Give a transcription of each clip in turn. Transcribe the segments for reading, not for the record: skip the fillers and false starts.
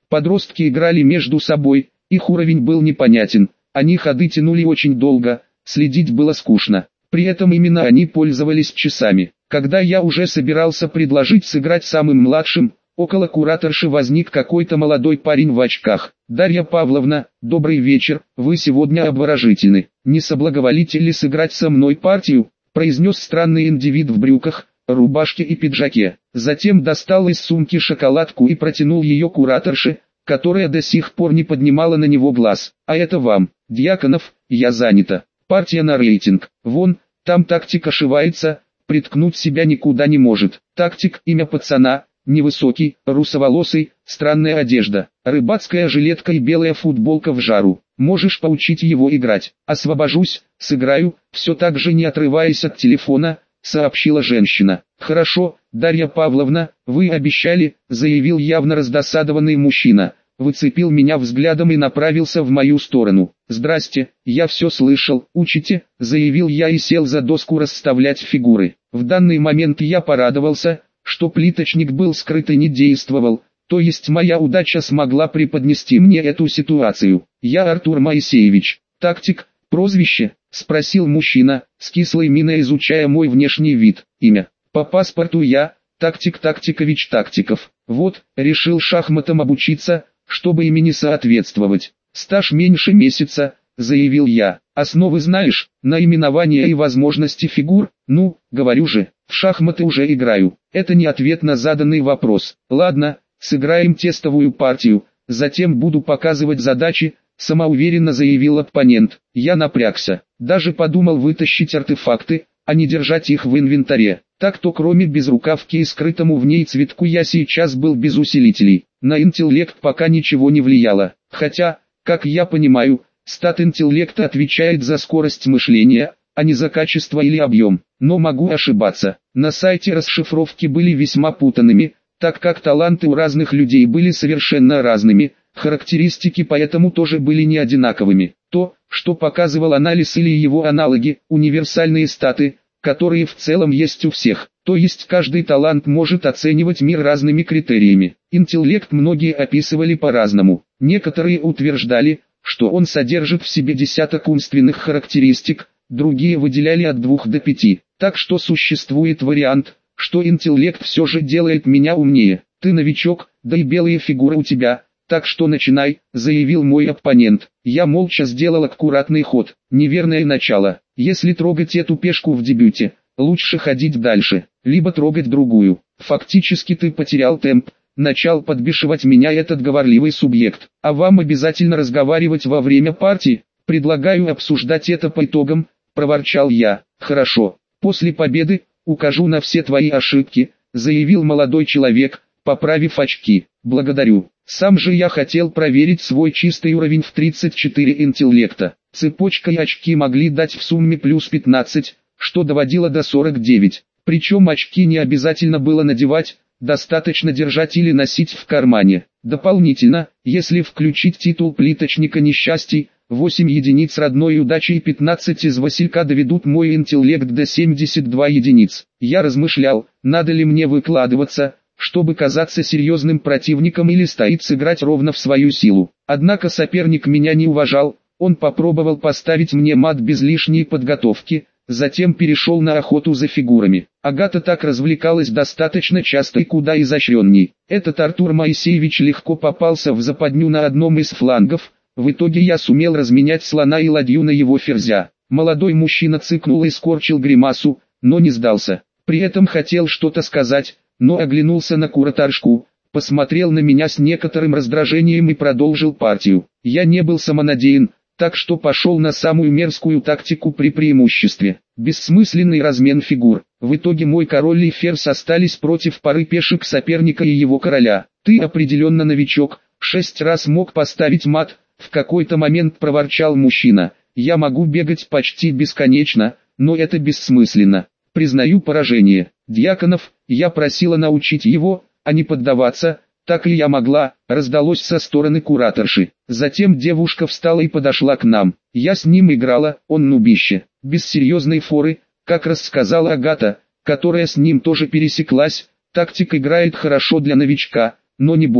Подростки играли между собой, их уровень был непонятен, они ходы тянули очень долго, следить было скучно. При этом именно они пользовались часами. Когда я уже собирался предложить сыграть самым младшим, около кураторши возник какой-то молодой парень в очках. «Дарья Павловна, добрый вечер, вы сегодня обворожительны. Не соблаговолите ли сыграть со мной партию?» произнес странный индивид в брюках, рубашке и пиджаке. Затем достал из сумки шоколадку и протянул ее кураторше, которая до сих пор не поднимала на него глаз. «А это вам, Дьяконов, я занята. Партия на рейтинг. Вон, там тактик ошивается, приткнуть себя никуда не может. Тактик, имя пацана, невысокий, русоволосый, странная одежда, рыбацкая жилетка и белая футболка в жару. Можешь поучить его играть. Освобожусь, сыграю», все так же не отрываясь от телефона, сообщила женщина. «Хорошо, Дарья Павловна, вы обещали», заявил явно раздосадованный мужчина. Выцепил меня взглядом и направился в мою сторону. «Здрасте, я все слышал, учите», заявил я и сел за доску расставлять фигуры. В данный момент я порадовался, что плиточник был скрыт и не действовал, то есть моя удача смогла преподнести мне эту ситуацию. «Я Артур Моисеевич, тактик, прозвище?» спросил мужчина, с кислой миной изучая мой внешний вид. «Имя? По паспорту я, Тактик Тактикович Тактиков. Вот, решил шахматам обучиться, чтобы имени соответствовать. Стаж меньше месяца», заявил я. «Основы знаешь, наименования и возможности фигур?» «Ну, говорю же, в шахматы уже играю». Это не ответ на заданный вопрос. «Ладно, сыграем тестовую партию, затем буду показывать задачи», самоуверенно заявил оппонент. Я напрягся, даже подумал вытащить артефакты, а не держать их в инвентаре. Так-то кроме безрукавки и скрытому в ней цветку я сейчас был без усилителей. На интеллект пока ничего не влияло. Хотя, как я понимаю, стат интеллекта отвечает за скорость мышления, а не за качество или объем. Но могу ошибаться. На сайте расшифровки были весьма путанными, так как таланты у разных людей были совершенно разными, характеристики поэтому тоже были не одинаковыми. То, что показывал анализ или его аналоги, универсальные статы, которые в целом есть у всех, то есть каждый талант может оценивать мир разными критериями. Интеллект многие описывали по-разному. Некоторые утверждали, что он содержит в себе десяток умственных характеристик, другие выделяли от 2 до 5. Так что существует вариант, что интеллект все же делает меня умнее. «Ты новичок, да и белые фигуры у тебя, так что начинай», заявил мой оппонент. Я молча сделал аккуратный ход. Неверное начало. Если трогать эту пешку в дебюте, лучше ходить дальше, либо трогать другую. Фактически ты потерял темп. Начал подбешивать меня этот говорливый субъект. А вам обязательно разговаривать во время партии? Предлагаю обсуждать это по итогам, проворчал я. Хорошо. После победы укажу на все твои ошибки, заявил молодой человек, поправив очки. Благодарю. Сам же я хотел проверить свой чистый уровень в 34 интеллекта. Цепочка и очки могли дать в сумме плюс 15, что доводило до 49. Причем очки не обязательно было надевать, достаточно держать или носить в кармане. Дополнительно, если включить титул плиточника несчастий, 8 единиц родной удачи и 15 из Василька доведут мой интеллект до 72 единиц. Я размышлял, надо ли мне выкладываться, чтобы казаться серьезным противником или стоит сыграть ровно в свою силу. Однако соперник меня не уважал, он попробовал поставить мне мат без лишней подготовки, затем перешел на охоту за фигурами. Агата так развлекалась достаточно часто и куда изощренней. Этот Артур Моисеевич легко попался в западню на одном из флангов, в итоге я сумел разменять слона и ладью на его ферзя. Молодой мужчина цыкнул и скорчил гримасу, но не сдался. При этом хотел что-то сказать, но оглянулся на кураторшку, посмотрел на меня с некоторым раздражением и продолжил партию. Я не был самонадеян, так что пошел на самую мерзкую тактику при преимуществе. Бессмысленный размен фигур. В итоге мой король и ферзь остались против пары пешек соперника и его короля. «Ты определенно новичок, 6 раз мог поставить мат», в какой-то момент проворчал мужчина. «Я могу бегать почти бесконечно, но это бессмысленно. Признаю поражение. Дьяконов, я просила научить его, а не поддаваться». «Так и я могла», раздалось со стороны кураторши. Затем девушка встала и подошла к нам. Я с ним играла, он нубище. Без серьезной форы, как рассказала Агата, которая с ним тоже пересеклась. Тактик играет хорошо для новичка, но не более.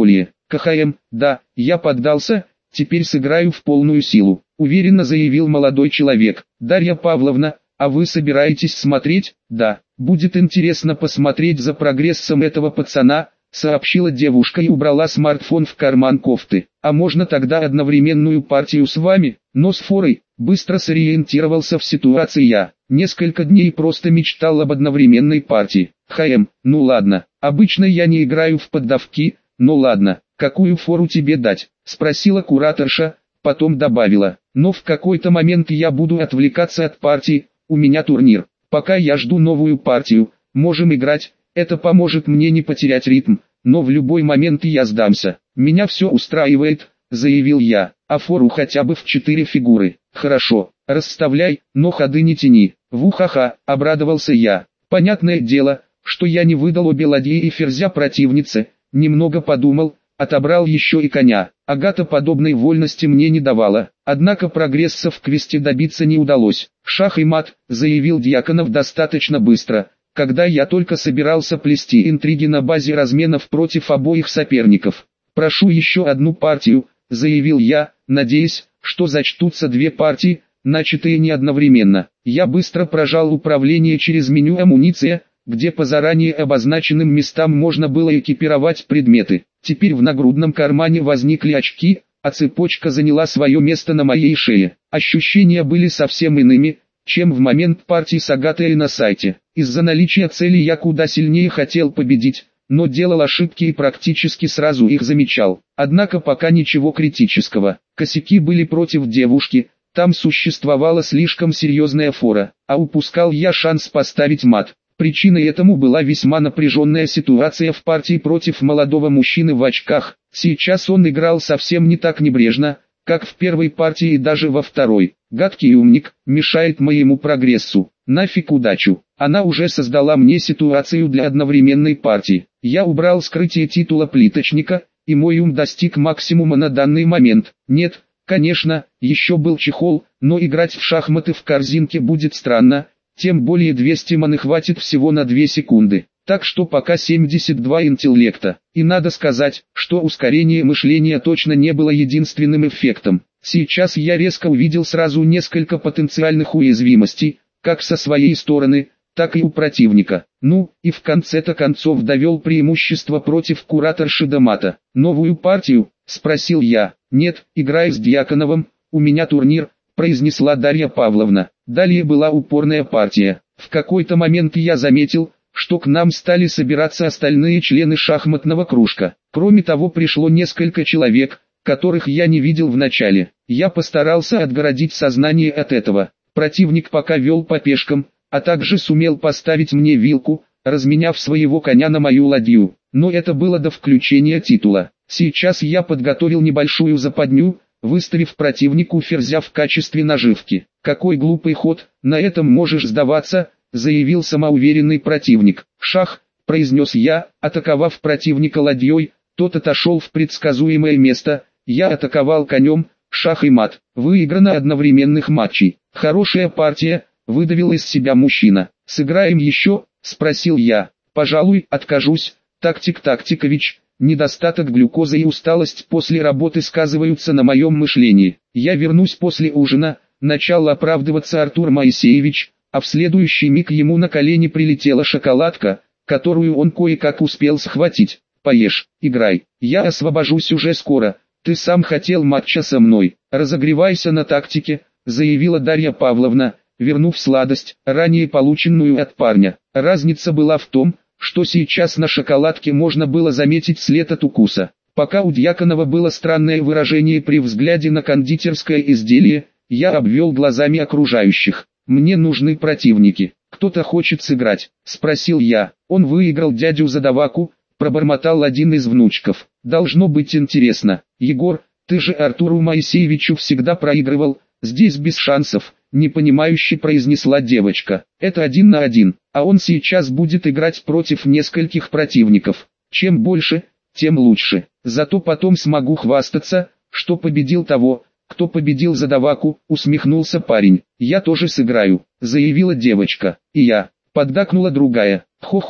КХМ, да, я поддался, теперь сыграю в полную силу, уверенно заявил молодой человек. Дарья Павловна, а вы собираетесь смотреть? Да, будет интересно посмотреть за прогрессом этого пацана, сообщила девушка и убрала смартфон в карман кофты. А можно тогда одновременную партию с вами? Но с форой, быстро сориентировался в ситуации я. Несколько дней просто мечтал об одновременной партии. Ну ладно, обычно я не играю в поддавки, но ладно, какую фору тебе дать? Спросила кураторша, потом добавила. Но в какой-то момент я буду отвлекаться от партии, у меня турнир. Пока я жду новую партию, можем играть, это поможет мне не потерять ритм, но в любой момент я сдамся. Меня все устраивает, заявил я, а фору хотя бы в 4 фигуры. Хорошо, расставляй, но ходы не тяни. Вухаха, обрадовался я. Понятное дело, что я не выдал обе ладьи и ферзя противнице, немного подумал, отобрал еще и коня. Агата подобной вольности мне не давала, однако прогресса в квесте добиться не удалось. Шах и мат, заявил Дьяконов достаточно быстро, когда я только собирался плести интриги на базе разменов против обоих соперников. Прошу еще одну партию, заявил я, надеясь, что зачтутся 2 партии, начатые не одновременно. Я быстро прожал управление через меню «Амуниция», где по заранее обозначенным местам можно было экипировать предметы. Теперь в нагрудном кармане возникли очки, а цепочка заняла свое место на моей шее. Ощущения были совсем иными, чем в момент партии с Агатой на сайте. Из-за наличия цели я куда сильнее хотел победить, но делал ошибки и практически сразу их замечал. Однако пока ничего критического. Косяки были против девушки, там существовала слишком серьезная фора, а упускал я шанс поставить мат. Причиной этому была весьма напряженная ситуация в партии против молодого мужчины в очках. Сейчас он играл совсем не так небрежно, как в первой партии и даже во второй. Гадкий умник, мешает моему прогрессу. Нафиг удачу. Она уже создала мне ситуацию для одновременной партии. Я убрал скрытие титула плиточника, и мой ум достиг максимума на данный момент. Нет, конечно, еще был чехол, но играть в шахматы в корзинке будет странно. Тем более 200 маны хватит всего на 2 секунды. Так что пока 72 интеллекта. И надо сказать, что ускорение мышления точно не было единственным эффектом. Сейчас я резко увидел сразу несколько потенциальных уязвимостей, как со своей стороны, так и у противника. Ну, и в конце-то концов довел преимущество против кураторши до мата. «Новую партию?» – спросил я. «Нет, играй с Дьяконовым, у меня турнир», – произнесла Дарья Павловна. Далее была упорная партия. В какой-то момент я заметил, что к нам стали собираться остальные члены шахматного кружка. Кроме того, пришло несколько человек, которых я не видел в начале. Я постарался отгородить сознание от этого. Противник пока вел по пешкам, а также сумел поставить мне вилку, разменяв своего коня на мою ладью. Но это было до включения титула. Сейчас я подготовил небольшую западню, выставив противнику ферзя в качестве наживки. «Какой глупый ход, на этом можешь сдаваться», — заявил самоуверенный противник. «Шах», — произнес я, атаковав противника ладьей, тот отошел в предсказуемое место, я атаковал конем, шах и мат. Выиграно одновременных матчей. «Хорошая партия», — выдавил из себя мужчина. «Сыграем еще?» — спросил я. «Пожалуй, откажусь, Тактик Тактикович». Недостаток глюкозы и усталость после работы сказываются на моем мышлении. Я вернусь после ужина, начал оправдываться Артур Моисеевич, а в следующий миг ему на колени прилетела шоколадка, которую он кое-как успел схватить. «Поешь, играй, я освобожусь уже скоро, ты сам хотел матча со мной, разогревайся на тактике», заявила Дарья Павловна, вернув сладость, ранее полученную от парня. Разница была в том, что сейчас на шоколадке можно было заметить след от укуса. Пока у Дьяконова было странное выражение при взгляде на кондитерское изделие, я обвел глазами окружающих. «Мне нужны противники. Кто-то хочет сыграть?» – спросил я. «Он выиграл дядю Задаваку», – пробормотал один из внучков. «Должно быть интересно. Егор, ты же Артуру Моисеевичу всегда проигрывал, здесь без шансов», – непонимающе произнесла девочка. «Это 1 на 1, а он сейчас будет играть против нескольких противников. Чем больше, тем лучше. Зато потом смогу хвастаться, что победил того, кто победил Задаваку», — усмехнулся парень. «Я тоже сыграю», — заявила девочка. «И я», — поддакнула другая. «Хо-хо»,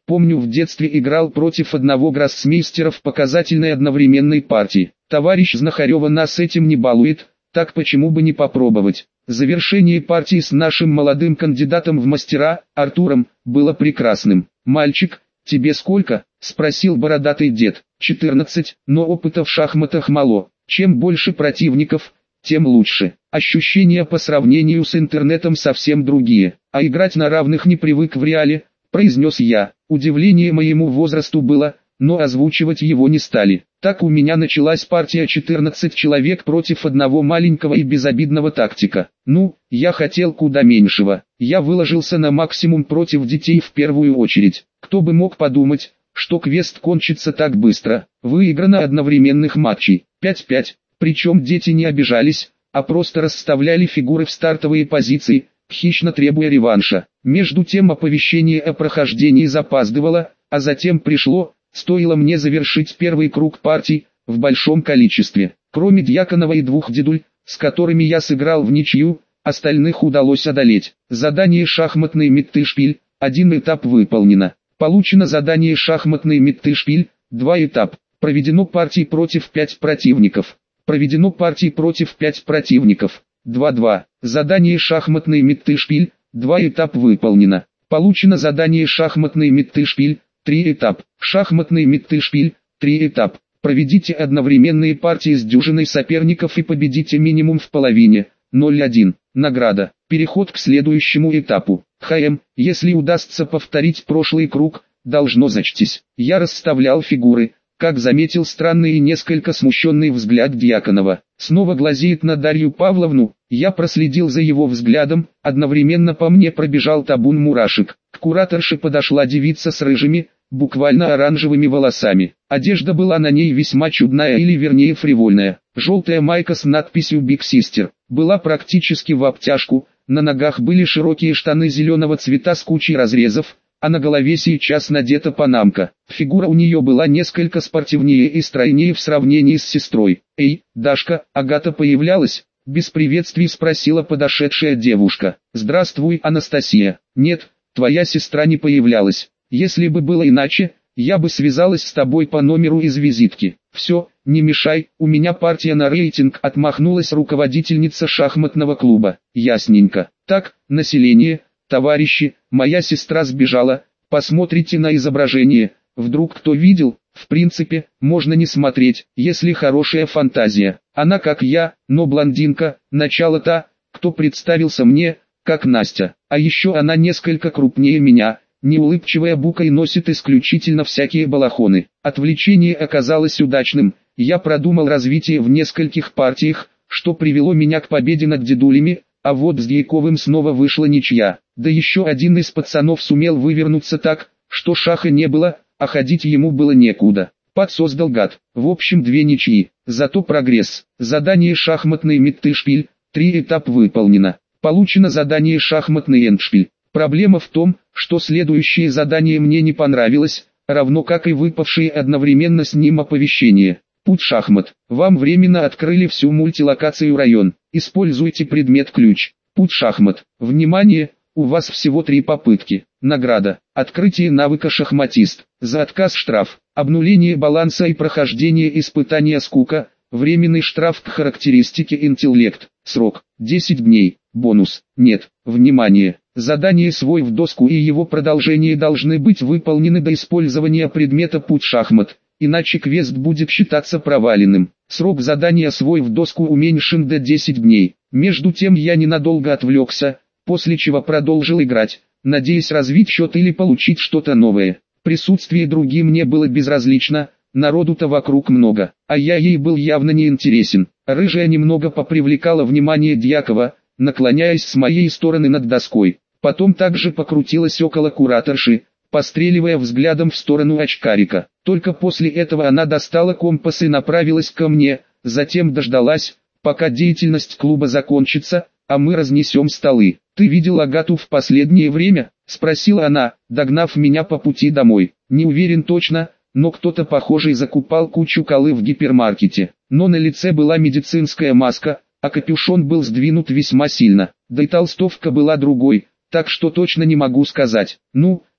Помню, в детстве играл против одного гроссмейстера в показательной одновременной партии. Товарищ Знахарева нас этим не балует, так почему бы не попробовать. Завершение партии с нашим молодым кандидатом в мастера, Артуром, было прекрасным. «Мальчик, тебе сколько?» – спросил бородатый дед. 14, но опыта в шахматах мало. Чем больше противников, тем лучше. Ощущения по сравнению с интернетом совсем другие. А играть на равных не привык в реале, произнес я. Удивление моему возрасту было, но озвучивать его не стали. Так у меня началась партия 14 человек против одного маленького и безобидного тактика. Ну, я хотел куда меньшего. Я выложился на максимум против детей в первую очередь. Кто бы мог подумать, что квест кончится так быстро. Выиграно одновременных матчей. 5-5. Причем дети не обижались, а просто расставляли фигуры в стартовые позиции, хищно требуя реванша. Между тем оповещение о прохождении запаздывало, а затем пришло, стоило мне завершить первый круг партий, в большом количестве. Кроме Дьяконова и двух дедуль, с которыми я сыграл в ничью, остальных удалось одолеть. Задание «Шахматный Миттельшпиль», 1 этап выполнено. Получено задание «Шахматный Миттельшпиль», 2 этап. Проведено партий против 5 противников. Проведено партий против 5 противников. 2-2. Задание «Шахматный Миттельшпиль», 2 этап выполнено. Получено задание «Шахматный Миттельшпиль», 3 этап. Шахматный Миттельшпиль, 3 этап. Проведите одновременные партии с дюжиной соперников и победите минимум в половине. 0-1. Награда. Переход к следующему этапу. Если удастся повторить прошлый круг, должно зачтись. Я расставлял фигуры, как заметил странный и несколько смущенный взгляд Дьяконова. Снова глазеет на Дарью Павловну. Я проследил за его взглядом, одновременно по мне пробежал табун мурашек. К кураторше подошла девица с рыжими, буквально оранжевыми волосами. Одежда была на ней весьма чудная или вернее фривольная. Желтая майка с надписью «Big Sister» была практически в обтяжку, на ногах были широкие штаны зеленого цвета с кучей разрезов, а на голове сейчас надета панамка. Фигура у нее была несколько спортивнее и стройнее в сравнении с сестрой. «Эй, Дашка, Агата появлялась?» Без приветствий спросила подошедшая девушка. «Здравствуй, Анастасия. Нет, твоя сестра не появлялась. Если бы было иначе, я бы связалась с тобой по номеру из визитки. Все, не мешай, у меня партия на рейтинг», отмахнулась руководительница шахматного клуба. «Ясненько. Так, население, товарищи, моя сестра сбежала, посмотрите на изображение, вдруг кто видел?» В принципе, можно не смотреть, если хорошая фантазия. Она как я, но блондинка, начало-то, кто представился мне, как Настя. А еще она несколько крупнее меня, неулыбчивая бука и носит исключительно всякие балахоны. Отвлечение оказалось удачным, я продумал развитие в нескольких партиях, что привело меня к победе над дедулями, а вот с Дьяковым снова вышла ничья. Да еще один из пацанов сумел вывернуться так, что шаха не было, а ходить ему было некуда. Подсоздал гад. В общем 2 ничьи, зато прогресс. Задание «Шахматный Миттельшпиль», 3 этап выполнено. Получено задание «Шахматный Эндшпиль». Проблема в том, что следующее задание мне не понравилось, равно как и выпавшие одновременно с ним оповещения. Путь шахмат. Вам временно открыли всю мультилокацию район. Используйте предмет ключ. Путь шахмат. Внимание! У вас всего 3 попытки. Награда. Открытие навыка шахматист. За отказ штраф. Обнуление баланса и прохождение испытания скука. Временный штраф к характеристике интеллект. Срок. 10 дней. Бонус. Нет. Внимание. Задание свой в доску и его продолжение должны быть выполнены до использования предмета путь шахмат. Иначе квест будет считаться проваленным. Срок задания свой в доску уменьшен до 10 дней. Между тем я ненадолго отвлекся, после чего продолжил играть, надеясь развить счет или получить что-то новое. Присутствие другим мне было безразлично, народу-то вокруг много, а я ей был явно не интересен. Рыжая немного попривлекала внимание Дьякова, наклоняясь с моей стороны над доской. Потом также покрутилась около кураторши, постреливая взглядом в сторону очкарика. Только после этого она достала компас и направилась ко мне, затем дождалась, пока деятельность клуба закончится, а мы разнесем столы. «Ты видел Агату в последнее время?» – спросила она, догнав меня по пути домой. «Не уверен точно, но кто-то похожий закупал кучу колы в гипермаркете. Но на лице была медицинская маска, а капюшон был сдвинут весьма сильно. Да и толстовка была другой, так что точно не могу сказать. Ну,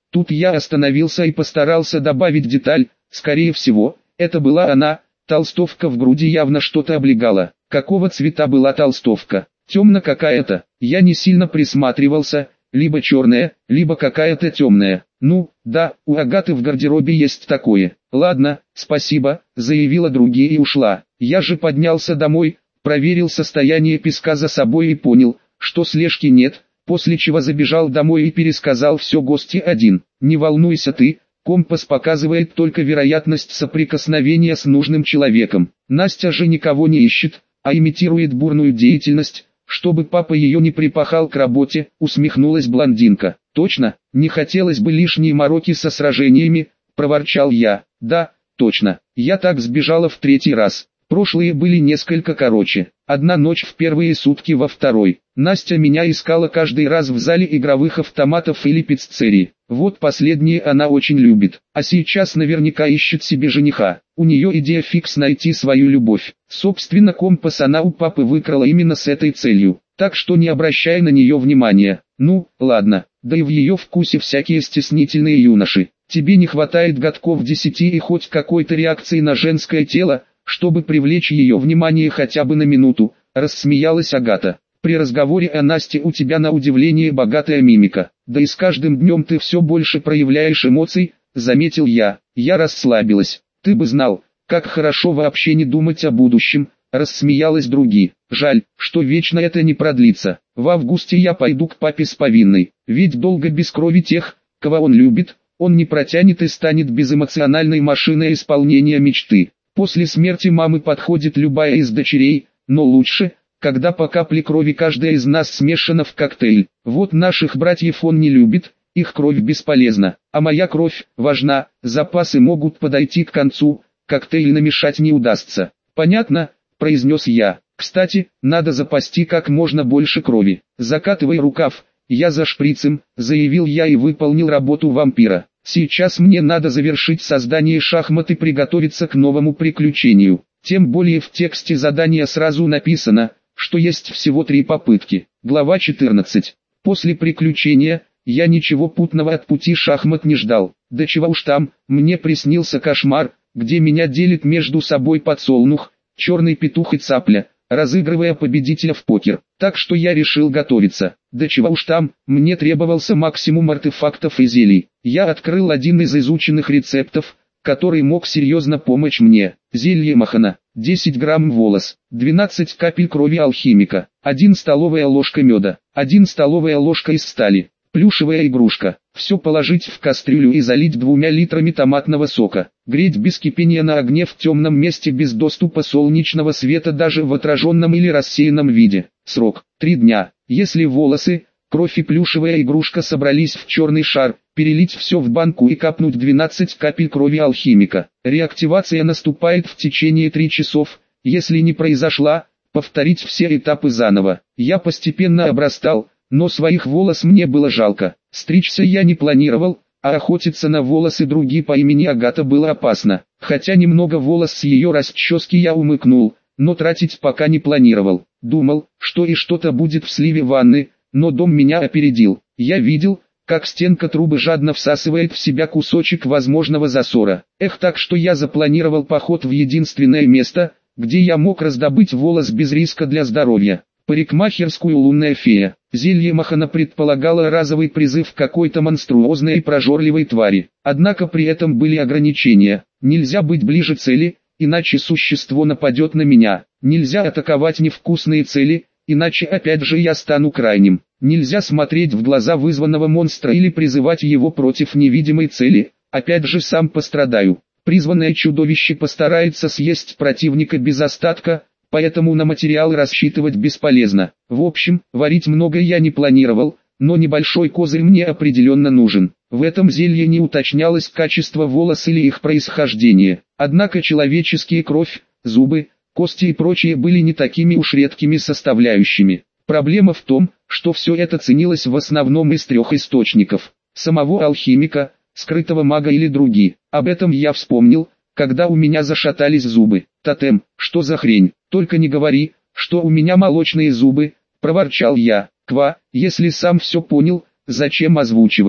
Тут я остановился и постарался добавить деталь, скорее всего, это была она, толстовка в груди явно что-то облегала. Какого цвета была толстовка? Темно какая-то, я не сильно присматривался, либо черная, либо какая-то темная. Ну, да, у Агаты в гардеробе есть такое. Ладно, спасибо, заявила другие и ушла. Я же поднялся домой, проверил состояние песка за собой и понял, что слежки нет, после чего забежал домой и пересказал все гости один. Не волнуйся ты, компас показывает только вероятность соприкосновения с нужным человеком. Настя же никого не ищет, а имитирует бурную деятельность, чтобы папа ее не припахал к работе, усмехнулась блондинка. Точно, не хотелось бы лишние мороки со сражениями, проворчал я. Да, точно, я так сбежала в 3-й раз. Прошлые были несколько короче. Одна ночь в первые сутки во второй. Настя меня искала каждый раз в зале игровых автоматов или пиццерии. Вот последнее она очень любит. А сейчас наверняка ищет себе жениха. У нее идея фикс найти свою любовь. Собственно, компас она у папы выкрала именно с этой целью. Так что не обращай на нее внимания. Ну, ладно, да и в ее вкусе всякие стеснительные юноши. Тебе не хватает годков 10 и хоть какой-то реакции на женское тело, чтобы привлечь ее внимание хотя бы на минуту, рассмеялась Агата. При разговоре о Насте у тебя на удивление богатая мимика, да и с каждым днем ты все больше проявляешь эмоций, заметил я. Я расслабилась. Ты бы знал, как хорошо вообще не думать о будущем, рассмеялась другие. Жаль, что вечно это не продлится. В августе я пойду к папе с повинной, ведь долго без крови тех, кого он любит, он не протянет и станет безэмоциональной машиной исполнения мечты. После смерти мамы подходит любая из дочерей, но лучше, когда по капле крови каждая из нас смешана в коктейль. Вот наших братьев он не любит, их кровь бесполезна, а моя кровь важна, запасы могут подойти к концу, коктейль намешать не удастся. Понятно, произнес я. Кстати, надо запасти как можно больше крови. Закатывай рукав, я за шприцем, заявил я и выполнил работу вампира. Сейчас мне надо завершить создание шахмат и приготовиться к новому приключению. Тем более в тексте задания сразу написано, что есть всего 3 попытки. Глава 14. После приключения, я ничего путного от пути шахмат не ждал. Да чего уж там, мне приснился кошмар, где меня делит между собой подсолнух, черный петух и цапля, разыгрывая победителя в покер. Так что я решил готовиться. Да чего уж там, мне требовался максимум артефактов и зелий. Я открыл один из изученных рецептов, который мог серьезно помочь мне. Зелье Махана, 10 грамм волос, 12 капель крови алхимика, 1 столовая ложка меда, 1 столовая ложка из стали, плюшевая игрушка. Все положить в кастрюлю и залить 2 литрами томатного сока. Греть без кипения на огне в темном месте без доступа солнечного света даже в отраженном или рассеянном виде. Срок 3 дня. Если волосы, кровь и плюшевая игрушка собрались в черный шар, перелить все в банку и капнуть 12 капель крови алхимика. Реактивация наступает в течение 3 часов. Если не произошла, повторить все этапы заново. Я постепенно обрастал, но своих волос мне было жалко. Стричься я не планировал, а охотиться на волосы други по имени Агата было опасно. Хотя немного волос с ее расчески я умыкнул, но тратить пока не планировал. Думал, что и что-то будет в сливе ванны, но дом меня опередил. Я видел, как стенка трубы жадно всасывает в себя кусочек возможного засора. Так что я запланировал поход в единственное место, где я мог раздобыть волос без риска для здоровья. Парикмахерскую «Лунная фея». Зелье Махана предполагало разовый призыв какой-то монструозной и прожорливой твари. Однако при этом были ограничения. Нельзя быть ближе цели, иначе существо нападет на меня. Нельзя атаковать невкусные цели, иначе опять же я стану крайним. Нельзя смотреть в глаза вызванного монстра или призывать его против невидимой цели, опять же сам пострадаю. Призванное чудовище постарается съесть противника без остатка, поэтому на материал рассчитывать бесполезно. В общем, варить много я не планировал, но небольшой козырь мне определенно нужен. В этом зелье не уточнялось качество волос или их происхождение. Однако человеческие кровь, зубы, кости и прочее были не такими уж редкими составляющими. Проблема в том, что все это ценилось в основном из 3 источников. Самого алхимика, скрытого мага или други. Об этом я вспомнил, когда у меня зашатались зубы. Тотем, что за хрень? Только не говори, что у меня молочные зубы, проворчал я. Ква, если сам все понял, зачем озвучивать?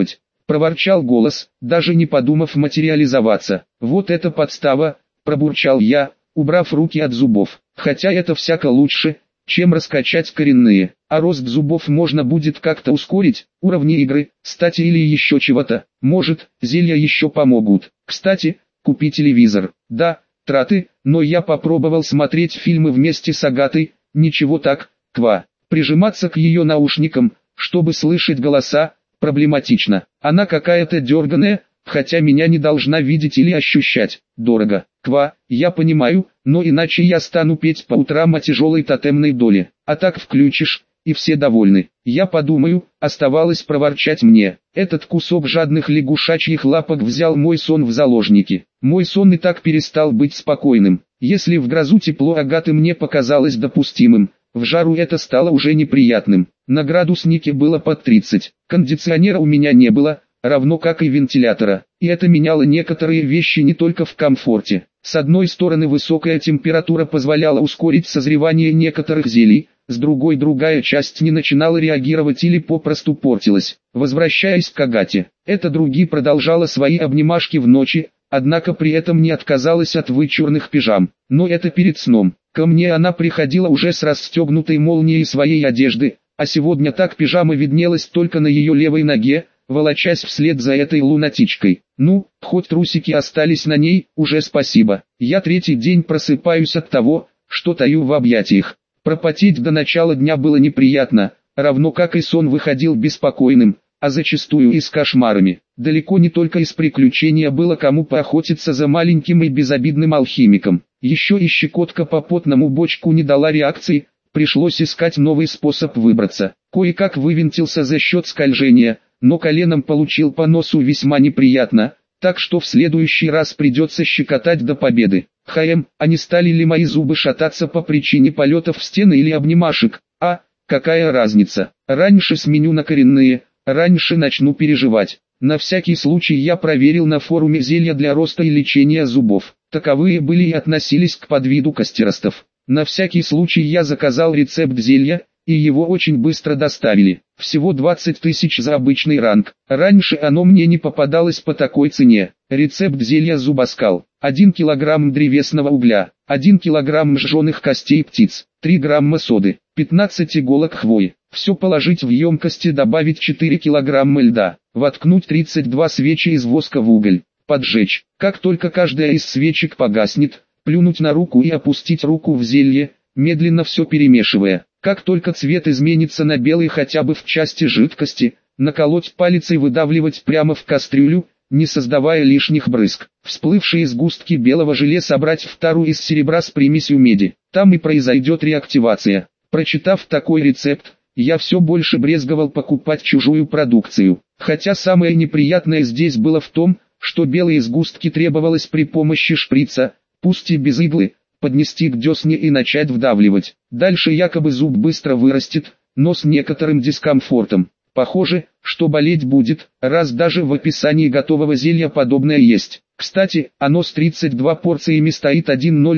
проворчал голос, даже не подумав материализоваться. Вот это подстава, пробурчал я, убрав руки от зубов. Хотя это всяко лучше, чем раскачать коренные, а рост зубов можно будет как-то ускорить, уровни игры, стати или еще чего-то. Может, зелья еще помогут. Кстати, купи телевизор. Да, траты, но я попробовал смотреть фильмы вместе с Агатой, ничего так, ква. Прижиматься к ее наушникам, чтобы слышать голоса, проблематично. Она какая-то дерганая, хотя меня не должна видеть или ощущать. Дорого. Ква, я понимаю, но иначе я стану петь по утрам о тяжелой тотемной доле. А так включишь, и все довольны. Я подумаю, оставалось проворчать мне. Этот кусок жадных лягушачьих лапок взял мой сон в заложники. Мой сон и так перестал быть спокойным. Если в грозу тепло Агаты мне показалось допустимым, в жару это стало уже неприятным. На градуснике было под 30. Кондиционера у меня не было, равно как и вентилятора. И это меняло некоторые вещи не только в комфорте. С одной стороны высокая температура позволяла ускорить созревание некоторых зелий, с другой другая часть не начинала реагировать или попросту портилась. Возвращаясь к Агате, эта други продолжала свои обнимашки в ночи, однако при этом не отказалась от вычурных пижам. Но это перед сном. Ко мне она приходила уже с расстегнутой молнией своей одежды, а сегодня так пижама виднелась только на ее левой ноге, волочась вслед за этой лунатичкой. Ну, хоть трусики остались на ней, уже спасибо. Я третий день просыпаюсь от того, что таю в объятиях. Пропотеть до начала дня было неприятно, равно как и сон выходил беспокойным, а зачастую и с кошмарами. Далеко не только из приключения было кому поохотиться за маленьким и безобидным алхимиком. Еще и щекотка по потному бочку не дала реакции, пришлось искать новый способ выбраться. Кое-как вывинтился за счет скольжения, но коленом получил по носу весьма неприятно, так что в следующий раз придется щекотать до победы. А не стали ли мои зубы шататься по причине полетов в стены или обнимашек? А, какая разница? Раньше сменю на коренные, раньше начну переживать. На всякий случай я проверил на форуме зелья для роста и лечения зубов. Таковые были и относились к подвиду костеростов. На всякий случай я заказал рецепт зелья, и его очень быстро доставили. Всего 20 тысяч за обычный ранг. Раньше оно мне не попадалось по такой цене. Рецепт зелья зубоскал. 1 килограмм древесного угля, 1 килограмм жженых костей птиц, 3 грамма соды, 15 иголок хвои. Все положить в емкости, добавить 4 килограмма льда, воткнуть 32 свечи из воска в уголь, поджечь. Как только каждая из свечек погаснет, плюнуть на руку и опустить руку в зелье, медленно все перемешивая. Как только цвет изменится на белый хотя бы в части жидкости, наколоть палец и выдавливать прямо в кастрюлю, не создавая лишних брызг. Всплывшие сгустки белого желе собрать в тару из серебра с примесью меди. Там и произойдет реактивация. Прочитав такой рецепт, я все больше брезговал покупать чужую продукцию. Хотя самое неприятное здесь было в том, что белые сгустки требовалось при помощи шприца, пусть и без иглы, поднести к десне и начать вдавливать. Дальше якобы зуб быстро вырастет, но с некоторым дискомфортом. Похоже, что болеть будет, раз даже в описании готового зелья подобное есть. Кстати, оно с 32 порциями стоит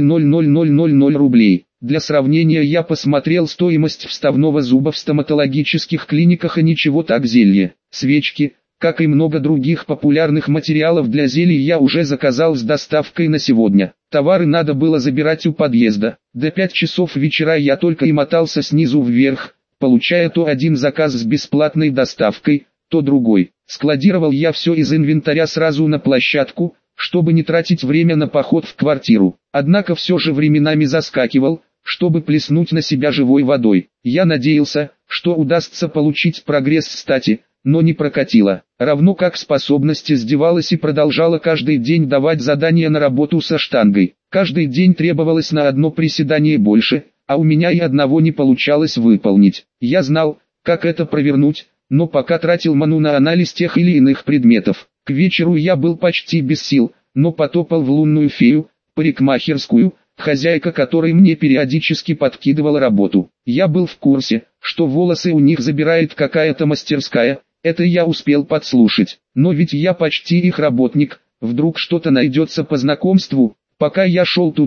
1,00000 рублей. Для сравнения я посмотрел стоимость вставного зуба в стоматологических клиниках, и ничего так. Зелье, свечки, как и много других популярных материалов для зелий я уже заказал с доставкой на сегодня. Товары надо было забирать у подъезда. До 5 часов вечера я только и мотался снизу вверх, получая то один заказ с бесплатной доставкой, то другой. Складировал я все из инвентаря сразу на площадку, чтобы не тратить время на поход в квартиру. Однако все же временами заскакивал, чтобы плеснуть на себя живой водой. Я надеялся, что удастся получить прогресс стати, но не прокатило. Равно как способность издевалась и продолжала каждый день давать задания на работу со штангой. Каждый день требовалось на одно приседание больше, а у меня и одного не получалось выполнить. Я знал, как это провернуть, но пока тратил ману на анализ тех или иных предметов. К вечеру я был почти без сил, но потопал в лунную фею, парикмахерскую, хозяйка которой мне периодически подкидывала работу. Я был в курсе, что волосы у них забирает какая-то мастерская, это я успел подслушать. Но ведь я почти их работник, вдруг что-то найдется по знакомству. Пока я шел туда,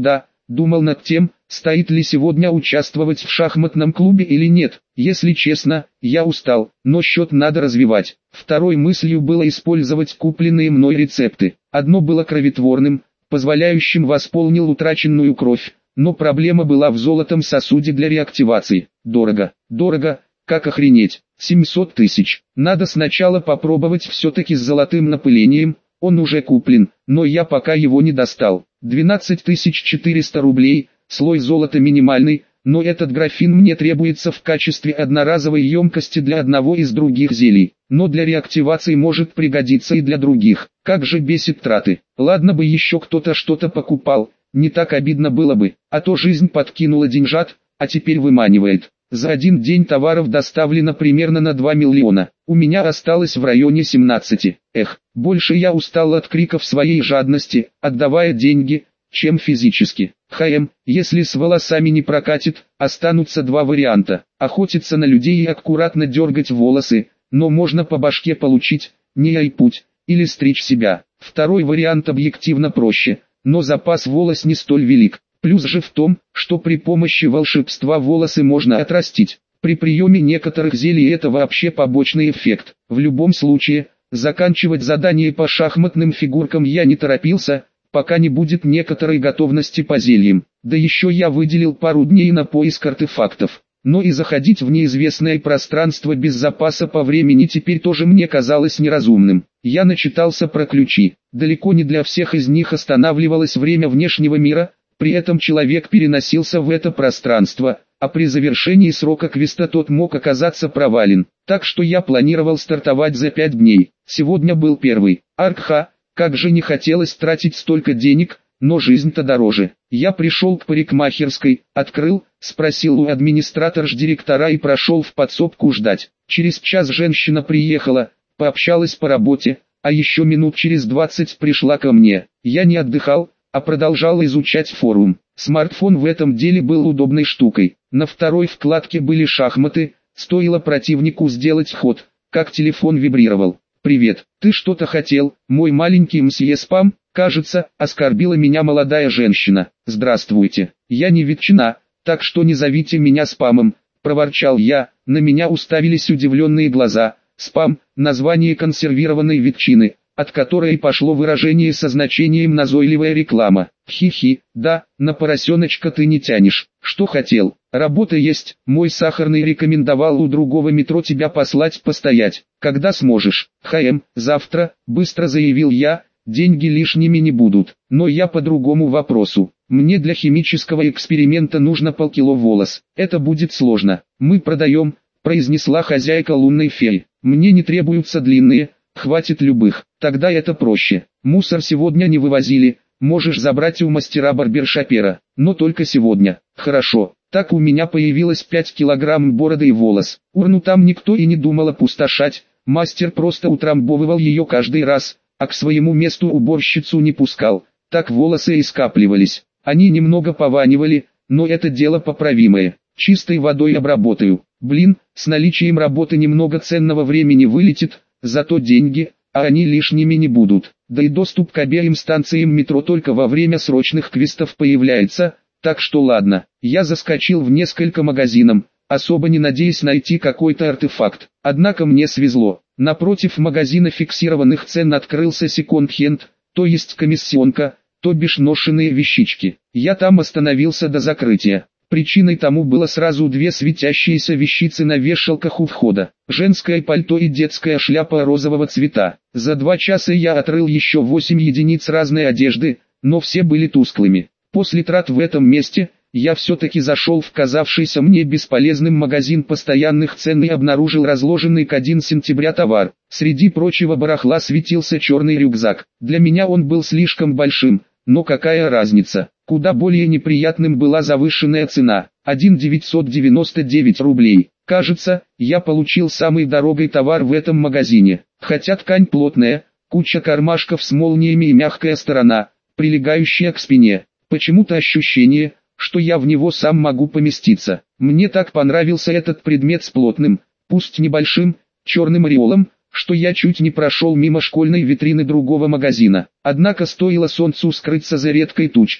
думал над тем, стоит ли сегодня участвовать в шахматном клубе или нет. Если честно, я устал, но счет надо развивать. Второй мыслью было использовать купленные мной рецепты. Одно было кровотворным, позволяющим восполнить утраченную кровь, но проблема была в золотом сосуде для реактивации. Дорого, дорого, как охренеть, 700 тысяч. Надо сначала попробовать все-таки с золотым напылением, он уже куплен, но я пока его не достал. 12 400 рублей, слой золота минимальный, но этот графин мне требуется в качестве одноразовой емкости для одного из других зелий, но для реактивации может пригодиться и для других. Как же бесит траты. Ладно бы еще кто-то что-то покупал, не так обидно было бы, а то жизнь подкинула деньжат, а теперь выманивает. За один день товаров доставлено примерно на 2 миллиона, у меня осталось в районе 17. Больше я устал от криков своей жадности, отдавая деньги, чем физически. Если с волосами не прокатит, останутся два варианта: охотиться на людей и аккуратно дергать волосы, но можно по башке получить, не айпуть, или стричь себя. Второй вариант объективно проще, но запас волос не столь велик. Плюс же в том, что при помощи волшебства волосы можно отрастить. При приеме некоторых зелий это вообще побочный эффект. В любом случае, заканчивать задание по шахматным фигуркам я не торопился, пока не будет некоторой готовности по зельям. Да еще я выделил пару дней на поиск артефактов. Но и заходить в неизвестное пространство без запаса по времени теперь тоже мне казалось неразумным. Я начитался про ключи. Далеко не для всех из них останавливалось время внешнего мира. При этом человек переносился в это пространство, а при завершении срока квеста тот мог оказаться провален. Так что я планировал стартовать за 5 дней. Сегодня был первый. Аркха, как же не хотелось тратить столько денег, но жизнь-то дороже. Я пришел к парикмахерской, открыл, спросил у администратора-директора и прошел в подсобку ждать. Через час женщина приехала, пообщалась по работе, а еще минут через 20 пришла ко мне. Я не отдыхал, а продолжал изучать форум. Смартфон в этом деле был удобной штукой. На второй вкладке были шахматы, стоило противнику сделать ход, как телефон вибрировал. «Привет, ты что-то хотел, мой маленький мсье Спам?» Кажется, оскорбила меня молодая женщина. «Здравствуйте, я не ветчина, так что не зовите меня Спамом», проворчал я, на меня уставились удивленные глаза. Спам – название консервированной ветчины, от которой пошло выражение со значением «назойливая реклама». Хи-хи, да, на поросеночка ты не тянешь. Что хотел? Работа есть, мой сахарный рекомендовал у другого метро тебя послать постоять. Когда сможешь? Завтра, быстро заявил я, деньги лишними не будут. Но я по другому вопросу. Мне для химического эксперимента нужно полкило волос. Это будет сложно. Мы продаем, произнесла хозяйка лунной феи. Мне не требуются длинные. Хватит любых, тогда это проще. Мусор сегодня не вывозили, можешь забрать у мастера барбершопера, но только сегодня. Хорошо, так у меня появилось 5 килограмм бороды и волос. Урну там никто и не думал опустошать, мастер просто утрамбовывал ее каждый раз, а к своему месту уборщицу не пускал, так волосы и скапливались. Они немного пованивали, но это дело поправимое. Чистой водой обработаю. Блин, с наличием работы немного ценного времени вылетит. Зато деньги, а они лишними не будут. Да и доступ к обеим станциям метро только во время срочных квестов появляется, так что ладно. Я заскочил в несколько магазинов, особо не надеясь найти какой-то артефакт. Однако мне свезло. Напротив магазина фиксированных цен открылся секонд-хенд, то есть комиссионка, то бишь ношеные вещички. Я там остановился до закрытия. Причиной тому было сразу две светящиеся вещицы на вешалках у входа. Женское пальто и детская шляпа розового цвета. За 2 часа я отрыл еще 8 единиц разной одежды, но все были тусклыми. После трат в этом месте, я все-таки зашел в казавшийся мне бесполезным магазин постоянных цен и обнаружил разложенный к 1 сентября товар. Среди прочего барахла светился черный рюкзак. Для меня он был слишком большим, но какая разница? Куда более неприятным была завышенная цена – 1 999 рублей. Кажется, я получил самый дорогой товар в этом магазине. Хотя ткань плотная, куча кармашков с молниями и мягкая сторона, прилегающая к спине. Почему-то ощущение, что я в него сам могу поместиться. Мне так понравился этот предмет с плотным, пусть небольшим, черным ореолом, что я чуть не прошел мимо школьной витрины другого магазина. Однако стоило солнцу скрыться за редкой тучкой,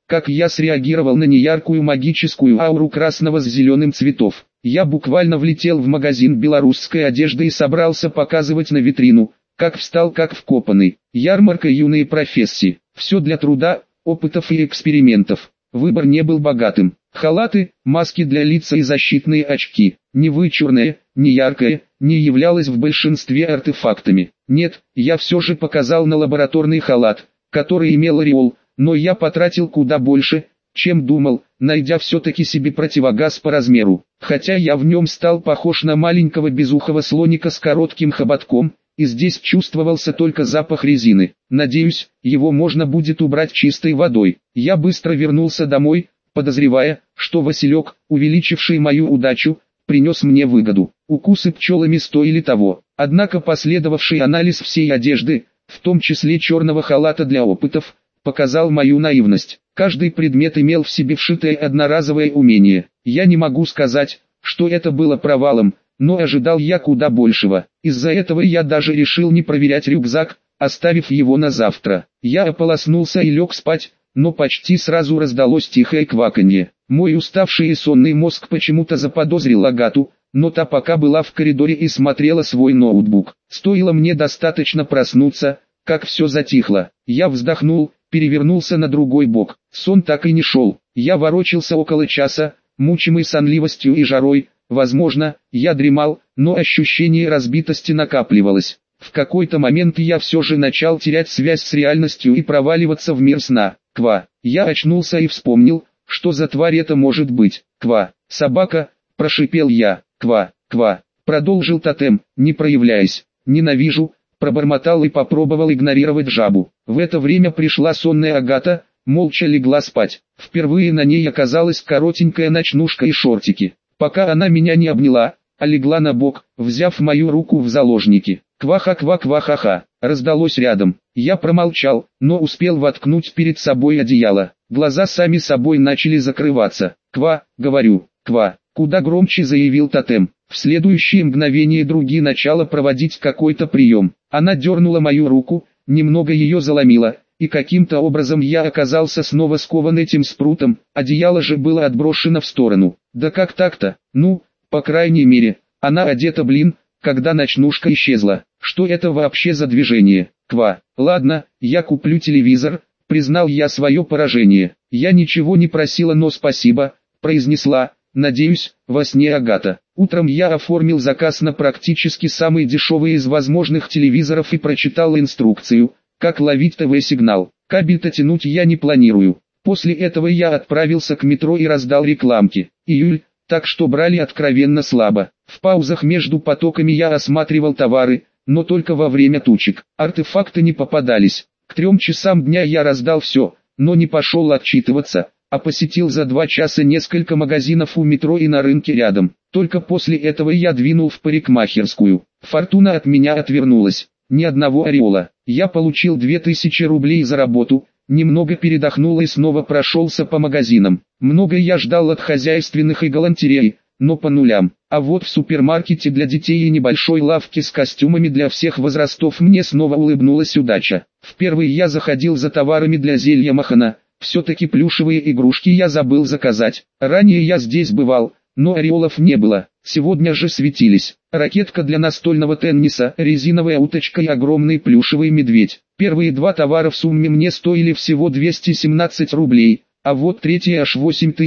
как я среагировал на неяркую магическую ауру красного с зеленым цветов. Я буквально влетел в магазин белорусской одежды и собрался показывать на витрину, как встал как вкопанный. Ярмарка юные профессии. Все для труда, опытов и экспериментов. Выбор не был богатым. Халаты, маски для лица и защитные очки. Ни вычурное, ни яркое, не являлось в большинстве артефактами. Нет, я все же показал на лабораторный халат, который имел ореол, но я потратил куда больше, чем думал, найдя все-таки себе противогаз по размеру. Хотя я в нем стал похож на маленького безухого слоника с коротким хоботком, и здесь чувствовался только запах резины. Надеюсь, его можно будет убрать чистой водой. Я быстро вернулся домой, подозревая, что Василек, увеличивший мою удачу, принес мне выгоду. Укусы пчелами стоили того. Однако последовавший анализ всей одежды, в том числе черного халата для опытов, показал мою наивность. Каждый предмет имел в себе вшитое одноразовое умение. Я не могу сказать, что это было провалом, но ожидал я куда большего. Из-за этого я даже решил не проверять рюкзак, оставив его на завтра. Я ополоснулся и лег спать, но почти сразу раздалось тихое кваканье. Мой уставший и сонный мозг почему-то заподозрил Агату, но та пока была в коридоре и смотрела свой ноутбук. Стоило мне достаточно проснуться, как все затихло. Я вздохнул, перевернулся на другой бок. Сон так и не шел. Я ворочался около часа, мучимый сонливостью и жарой. Возможно, я дремал, но ощущение разбитости накапливалось. В какой-то момент я все же начал терять связь с реальностью и проваливаться в мир сна. Ква. Я очнулся и вспомнил, что за тварь это может быть. Ква. Собака, прошипел я. Ква, ква. Продолжил тотем, не проявляясь. Ненавижу, пробормотал и попробовал игнорировать жабу. В это время пришла сонная Агата, молча легла спать. Впервые на ней оказалась коротенькая ночнушка и шортики. Пока она меня не обняла, а легла на бок, взяв мою руку в заложники. Ква-ха-ква-ква-ха-ха, раздалось рядом. Я промолчал, но успел воткнуть перед собой одеяло. Глаза сами собой начали закрываться. Ква, говорю, ква, куда громче заявил тотем. В следующее мгновение другие начала проводить какой-то прием. Она дернула мою руку, немного ее заломила, и каким-то образом я оказался снова скован этим спрутом, одеяло же было отброшено в сторону. Да как так-то? Ну, по крайней мере, она одета, когда ночнушка исчезла. Что это вообще за движение? Ква. Ладно, я куплю телевизор, признал я свое поражение. Я ничего не просила, но спасибо, произнесла, надеюсь, во сне Агата. Утром я оформил заказ на практически самый дешевый из возможных телевизоров и прочитал инструкцию, как ловить ТВ-сигнал. Кабель-то тянуть я не планирую. После этого я отправился к метро и раздал рекламки. Июль, так что брали откровенно слабо. В паузах между потоками я осматривал товары, но только во время тучек. Артефакты не попадались. К 3 часам дня я раздал все, но не пошел отчитываться, а посетил за 2 часа несколько магазинов у метро и на рынке рядом. Только после этого я двинул в парикмахерскую. Фортуна от меня отвернулась. Ни одного ореола. Я получил 2000 рублей за работу, немного передохнул и снова прошелся по магазинам. Много я ждал от хозяйственных и галантерей, но по нулям. А вот в супермаркете для детей и небольшой лавке с костюмами для всех возрастов мне снова улыбнулась удача. Впервые я заходил за товарами для зелья Махана. Все-таки плюшевые игрушки я забыл заказать. Ранее я здесь бывал, но ореолов не было. Сегодня же светились. Ракетка для настольного тенниса, резиновая уточка и огромный плюшевый медведь. Первые 2 товара в сумме мне стоили всего 217 рублей, а вот третий аж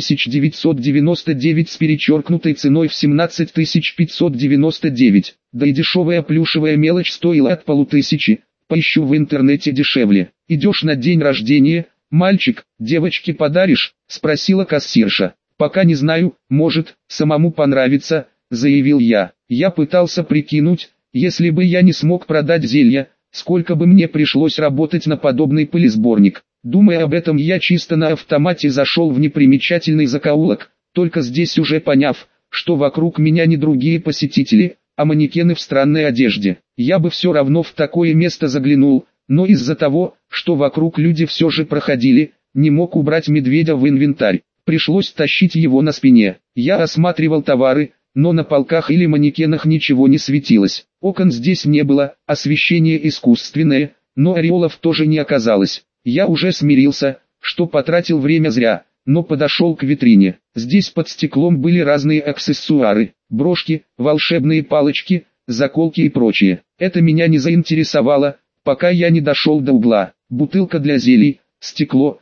8999 с перечеркнутой ценой в 17599. Да и дешевая плюшевая мелочь стоила от 1500, поищу в интернете дешевле. Идешь на день рождения, мальчик, девочке подаришь? Спросила кассирша. Пока не знаю, может, самому понравится, заявил я. Я пытался прикинуть, если бы я не смог продать зелья, сколько бы мне пришлось работать на подобный пылесборник. Думая об этом, я чисто на автомате зашел в непримечательный закоулок, только здесь уже поняв, что вокруг меня не другие посетители, а манекены в странной одежде. Я бы все равно в такое место заглянул, но из-за того, что вокруг люди все же проходили, не мог убрать медведя в инвентарь. Пришлось тащить его на спине. Я осматривал товары, но на полках или манекенах ничего не светилось. Окон здесь не было, освещение искусственное, но ореолов тоже не оказалось. Я уже смирился, что потратил время зря, но подошел к витрине. Здесь под стеклом были разные аксессуары, брошки, волшебные палочки, заколки и прочее. Это меня не заинтересовало, пока я не дошел до угла. Бутылка для зелий, стекло,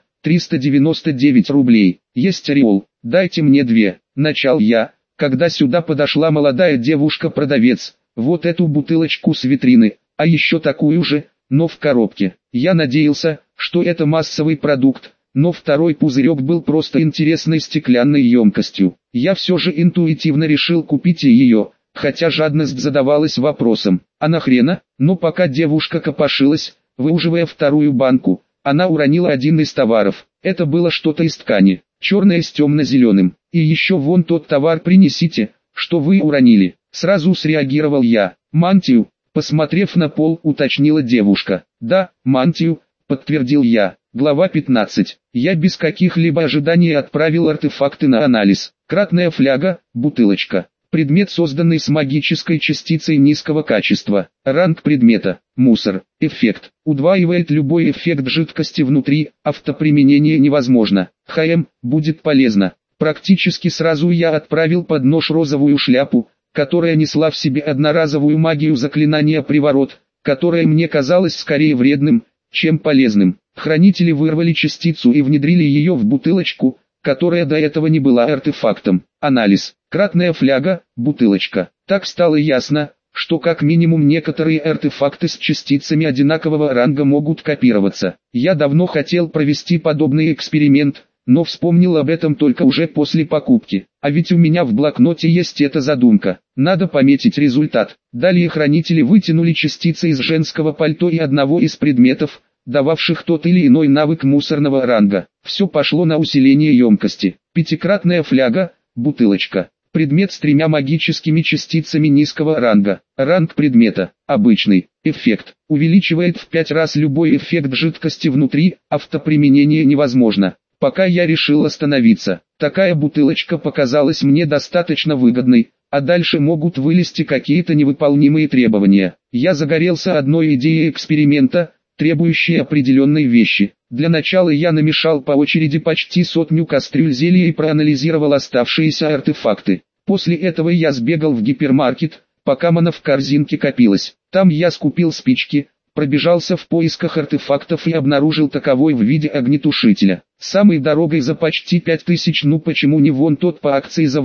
399 рублей. Есть ореол, дайте мне 2. Начал я, когда сюда подошла молодая девушка-продавец. Вот эту бутылочку с витрины, а еще такую же, но в коробке. Я надеялся, что это массовый продукт, но второй пузырек был просто интересной стеклянной емкостью. Я все же интуитивно решил купить и ее, хотя жадность задавалась вопросом, а нахрена? Но пока девушка копошилась, выуживая вторую банку, она уронила один из товаров. Это было что-то из ткани, черное с темно-зеленым. И еще вон тот товар принесите, что вы уронили. Сразу среагировал я. Мантию, посмотрев на пол, уточнила девушка. Да, мантию, подтвердил я. Глава 15. Я без каких-либо ожиданий отправил артефакты на анализ. Кратная фляга, бутылочка. Предмет, созданный с магической частицей низкого качества. Ранг предмета. Мусор. Эффект. Удваивает любой эффект жидкости внутри, автоприменение невозможно. ХМ, будет полезно. Практически сразу я отправил под нож розовую шляпу, которая несла в себе одноразовую магию заклинания «Приворот», которое мне казалось скорее вредным, чем полезным. Хранители вырвали частицу и внедрили ее в бутылочку, которая до этого не была артефактом. Анализ. Кратная фляга, бутылочка. Так стало ясно, что как минимум некоторые артефакты с частицами одинакового ранга могут копироваться. Я давно хотел провести подобный эксперимент, но вспомнил об этом только уже после покупки. А ведь у меня в блокноте есть эта задумка. Надо пометить результат. Далее хранители вытянули частицы из женского пальто и одного из предметов, дававших тот или иной навык мусорного ранга. Все пошло на усиление емкости. Пятикратная фляга, бутылочка. Предмет с 3 магическими частицами низкого ранга. Ранг предмета. Обычный. Эффект. Увеличивает в 5 раз любой эффект жидкости внутри, автоприменение невозможно. Пока я решил остановиться. Такая бутылочка показалась мне достаточно выгодной, а дальше могут вылезти какие-то невыполнимые требования. Я загорелся одной идеей эксперимента, требующей определенной вещи. Для начала я намешал по очереди почти 100 кастрюль зелья и проанализировал оставшиеся артефакты. После этого я сбегал в гипермаркет, пока мана в корзинке копилась. Там я скупил спички, пробежался в поисках артефактов и обнаружил таковой в виде огнетушителя. Самой дорогой за почти 5000, ну почему не вон тот по акции за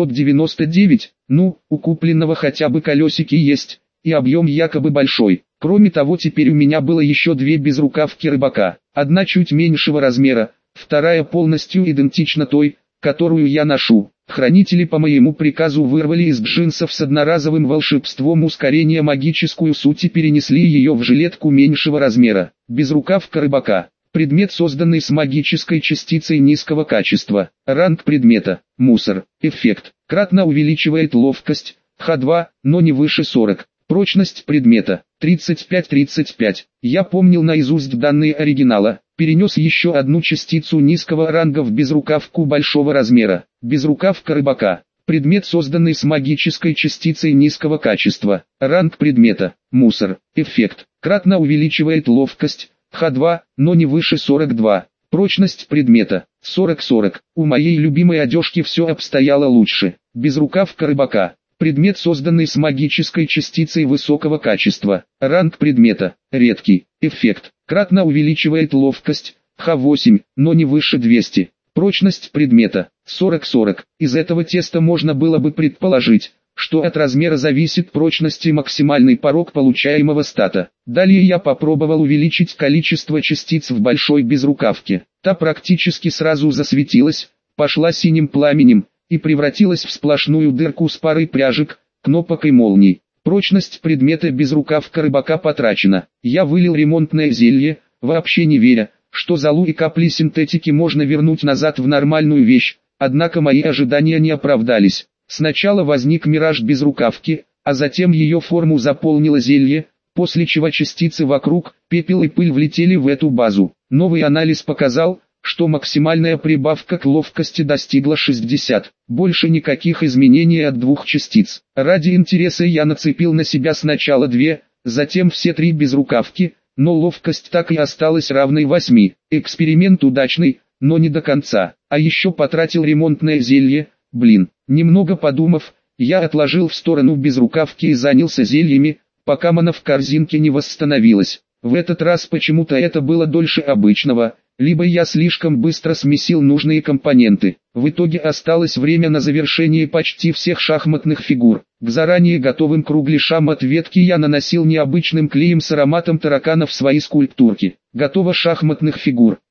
899, ну, у купленного хотя бы колесики есть, и объем якобы большой. Кроме того, теперь у меня было еще 2 безрукавки рыбака, одна чуть меньшего размера, вторая полностью идентична той, которую я ношу. Хранители по моему приказу вырвали из джинсов с одноразовым волшебством ускорения магическую суть и перенесли ее в жилетку меньшего размера. Безрукавка рыбака. Предмет, созданный с магической частицей низкого качества. Ранг предмета. Мусор. Эффект. Кратно увеличивает ловкость. Х2, но не выше 40. Прочность предмета. 35-35. Я помнил наизусть данные оригинала. Перенес еще одну частицу низкого ранга в безрукавку большого размера. Безрукавка рыбака. Предмет, созданный с магической частицей низкого качества. Ранг предмета. Мусор. Эффект. Кратно увеличивает ловкость. Х2, но не выше 42. Прочность предмета. 40-40. У моей любимой одежки все обстояло лучше. Безрукавка рыбака. Предмет, созданный с магической частицей высокого качества. Ранг предмета. Редкий. Эффект. Кратно увеличивает ловкость. Х8, но не выше 200. Прочность предмета. 40-40. Из этого теста можно было бы предположить, что от размера зависит прочность и максимальный порог получаемого стата. Далее я попробовал увеличить количество частиц в большой безрукавке. Та практически сразу засветилась, пошла синим пламенем и превратилась в сплошную дырку с парой пряжек, кнопок и молний. Прочность предмета безрукавка рыбака потрачена. Я вылил ремонтное зелье, вообще не веря, что золу и капли синтетики можно вернуть назад в нормальную вещь, однако мои ожидания не оправдались. Сначала возник мираж безрукавки, а затем ее форму заполнило зелье, после чего частицы вокруг, пепел и пыль влетели в эту базу. Новый анализ показал, что максимальная прибавка к ловкости достигла 60, больше никаких изменений от 2 частиц. Ради интереса я нацепил на себя сначала 2, затем все 3 безрукавки, но ловкость так и осталась равной 8. Эксперимент удачный, но не до конца. А еще потратил ремонтное зелье, Немного подумав, я отложил в сторону безрукавки и занялся зельями, пока мана в корзинке не восстановилась. В этот раз почему-то это было дольше обычного, либо я слишком быстро смесил нужные компоненты. В итоге осталось время на завершение почти всех шахматных фигур. К заранее готовым кругляшам от ветки я наносил необычным клеем с ароматом тараканов свои скульптурки. Готово шахматных фигур,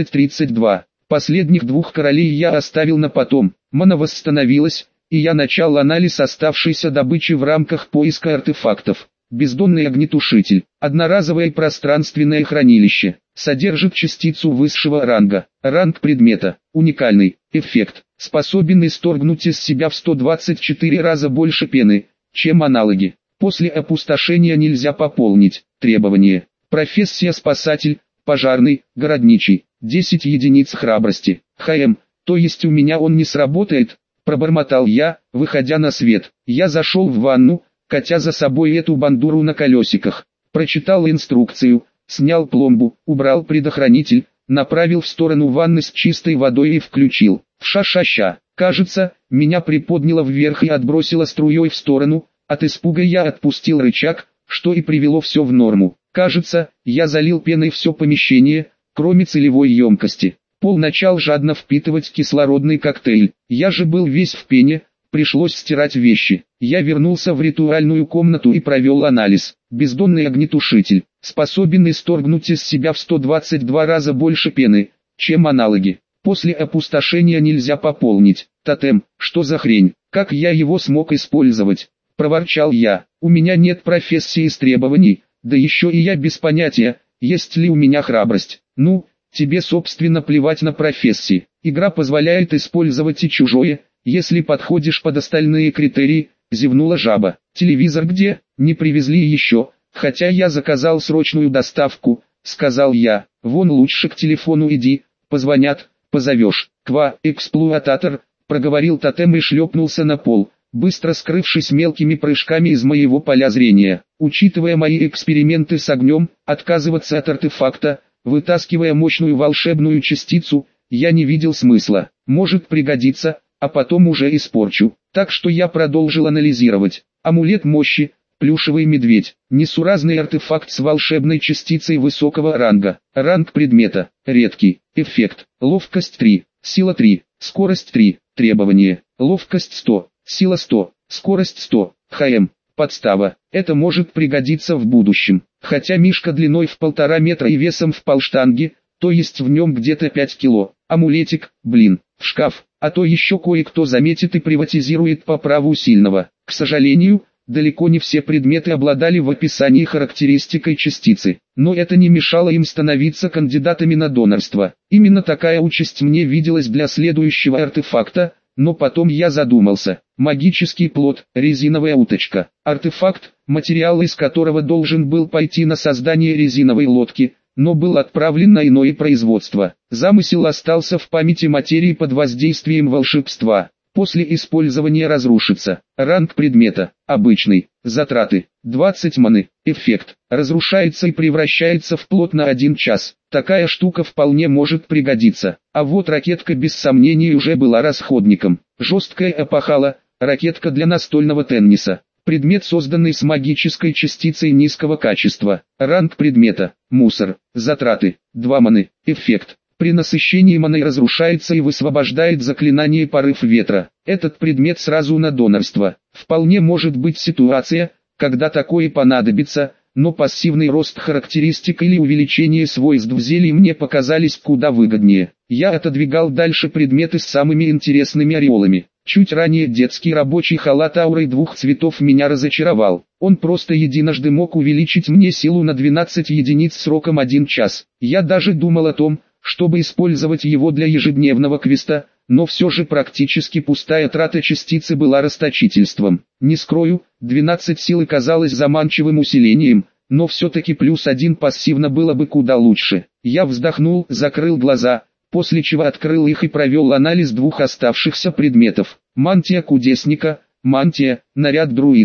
30-32. Последних двух королей я оставил на потом. Мана восстановилась, и я начал анализ оставшейся добычи в рамках поиска артефактов. Бездонный огнетушитель, одноразовое пространственное хранилище, содержит частицу высшего ранга. Ранг предмета, уникальный, эффект, способен исторгнуть из себя в 124 раза больше пены, чем аналоги. После опустошения нельзя пополнить. Требования. Профессия спасатель, пожарный, городничий, 10 единиц храбрости. ХМ, то есть у меня он не сработает, пробормотал я, выходя на свет. Я зашел в ванну, катя за собой эту бандуру на колесиках. Прочитал инструкцию, снял пломбу, убрал предохранитель, направил в сторону ванны с чистой водой и включил. Ша-ша-ша. Кажется, меня приподняло вверх и отбросило струей в сторону. От испуга я отпустил рычаг, что и привело все в норму. Кажется, я залил пеной все помещение, кроме целевой емкости. Пол начал жадно впитывать кислородный коктейль. Я же был весь в пене. Пришлось стирать вещи. Я вернулся в ритуальную комнату и провел анализ. Бездонный огнетушитель, способен исторгнуть из себя в 122 раза больше пены, чем аналоги. После опустошения нельзя пополнить. Тотем, что за хрень? Как я его смог использовать? Проворчал я. У меня нет профессии истребований, да еще и я без понятия, есть ли у меня храбрость. Ну, тебе собственно плевать на профессии. Игра позволяет использовать и чужое, если подходишь под остальные критерии, зевнула жаба. Телевизор где? Не привезли еще, хотя я заказал срочную доставку, сказал я. Вон лучше к телефону иди, позвонят, позовешь. Ква, эксплуататор, проговорил тотем и шлепнулся на пол, быстро скрывшись мелкими прыжками из моего поля зрения. Учитывая мои эксперименты с огнем, отказываться от артефакта, вытаскивая мощную волшебную частицу, я не видел смысла. Может пригодиться, а потом уже испорчу. Так что я продолжил анализировать. Амулет мощи, плюшевый медведь, несуразный артефакт с волшебной частицей высокого ранга. Ранг предмета, редкий, эффект, ловкость 3, сила 3, скорость 3, требования, ловкость 100, сила 100, скорость 100, ХМ, подстава. Это может пригодиться в будущем. Хотя мишка длиной в 1,5 метра и весом в полштанги, то есть в нем где-то 5 кило. Амулетик, в шкаф. А то еще кое-кто заметит и приватизирует по праву сильного. К сожалению, далеко не все предметы обладали в описании характеристикой частицы. Но это не мешало им становиться кандидатами на донорство. Именно такая участь мне виделась для следующего артефакта, но потом я задумался. Магический плод, резиновая уточка. Артефакт, материал из которого должен был пойти на создание резиновой лодки, но был отправлен на иное производство. Замысел остался в памяти материи под воздействием волшебства. После использования разрушится. Ранг предмета, обычный, затраты, 20 маны, эффект, разрушается и превращается в плод на 1 час. Такая штука вполне может пригодиться. А вот ракетка без сомнений уже была расходником. Жесткая опахала, ракетка для настольного тенниса. Предмет, созданный с магической частицей низкого качества. Ранг предмета, мусор, затраты, 2 маны, эффект. При насыщении маной разрушается и высвобождает заклинание порыв ветра. Этот предмет сразу на донорство. Вполне может быть ситуация, когда такое понадобится, но пассивный рост характеристик или увеличение свойств зелий мне показались куда выгоднее. Я отодвигал дальше предметы с самыми интересными ореолами. Чуть ранее детский рабочий халат аурой 2 цветов меня разочаровал. Он просто единожды мог увеличить мне силу на 12 единиц сроком 1 час. Я даже думал о том, чтобы использовать его для ежедневного квеста, но все же практически пустая трата частицы была расточительством. Не скрою, 12 силы казалось заманчивым усилением, но все-таки +1 пассивно было бы куда лучше. Я вздохнул, закрыл глаза, после чего открыл их и провел анализ 2 оставшихся предметов. Мантия кудесника, мантия, наряд друида.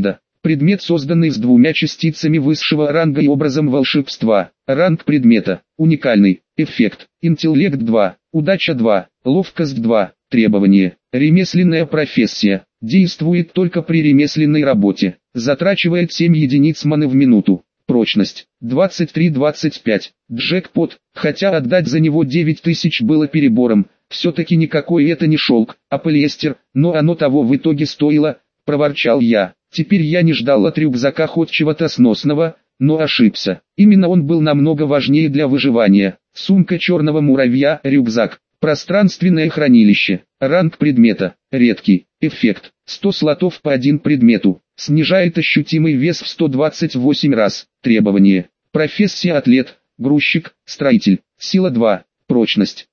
Предмет, созданный с двумя частицами высшего ранга и образом волшебства. Ранг предмета. Уникальный. Эффект. Интеллект 2. Удача 2. Ловкость 2. Требования. Ремесленная профессия. Действует только при ремесленной работе. Затрачивает 7 единиц маны в минуту. Прочность. 23-25. Джекпот. Хотя отдать за него 9000 было перебором. Все-таки никакой это не шелк, а полиэстер, но оно того в итоге стоило, проворчал я. Теперь я не ждал от рюкзака хоть чего-то сносного, но ошибся. Именно он был намного важнее для выживания. Сумка черного муравья, рюкзак, пространственное хранилище, ранг предмета, редкий, эффект, 100 слотов по 1 предмету, снижает ощутимый вес в 128 раз, требования, профессия атлет, грузчик, строитель, сила 2, прочность,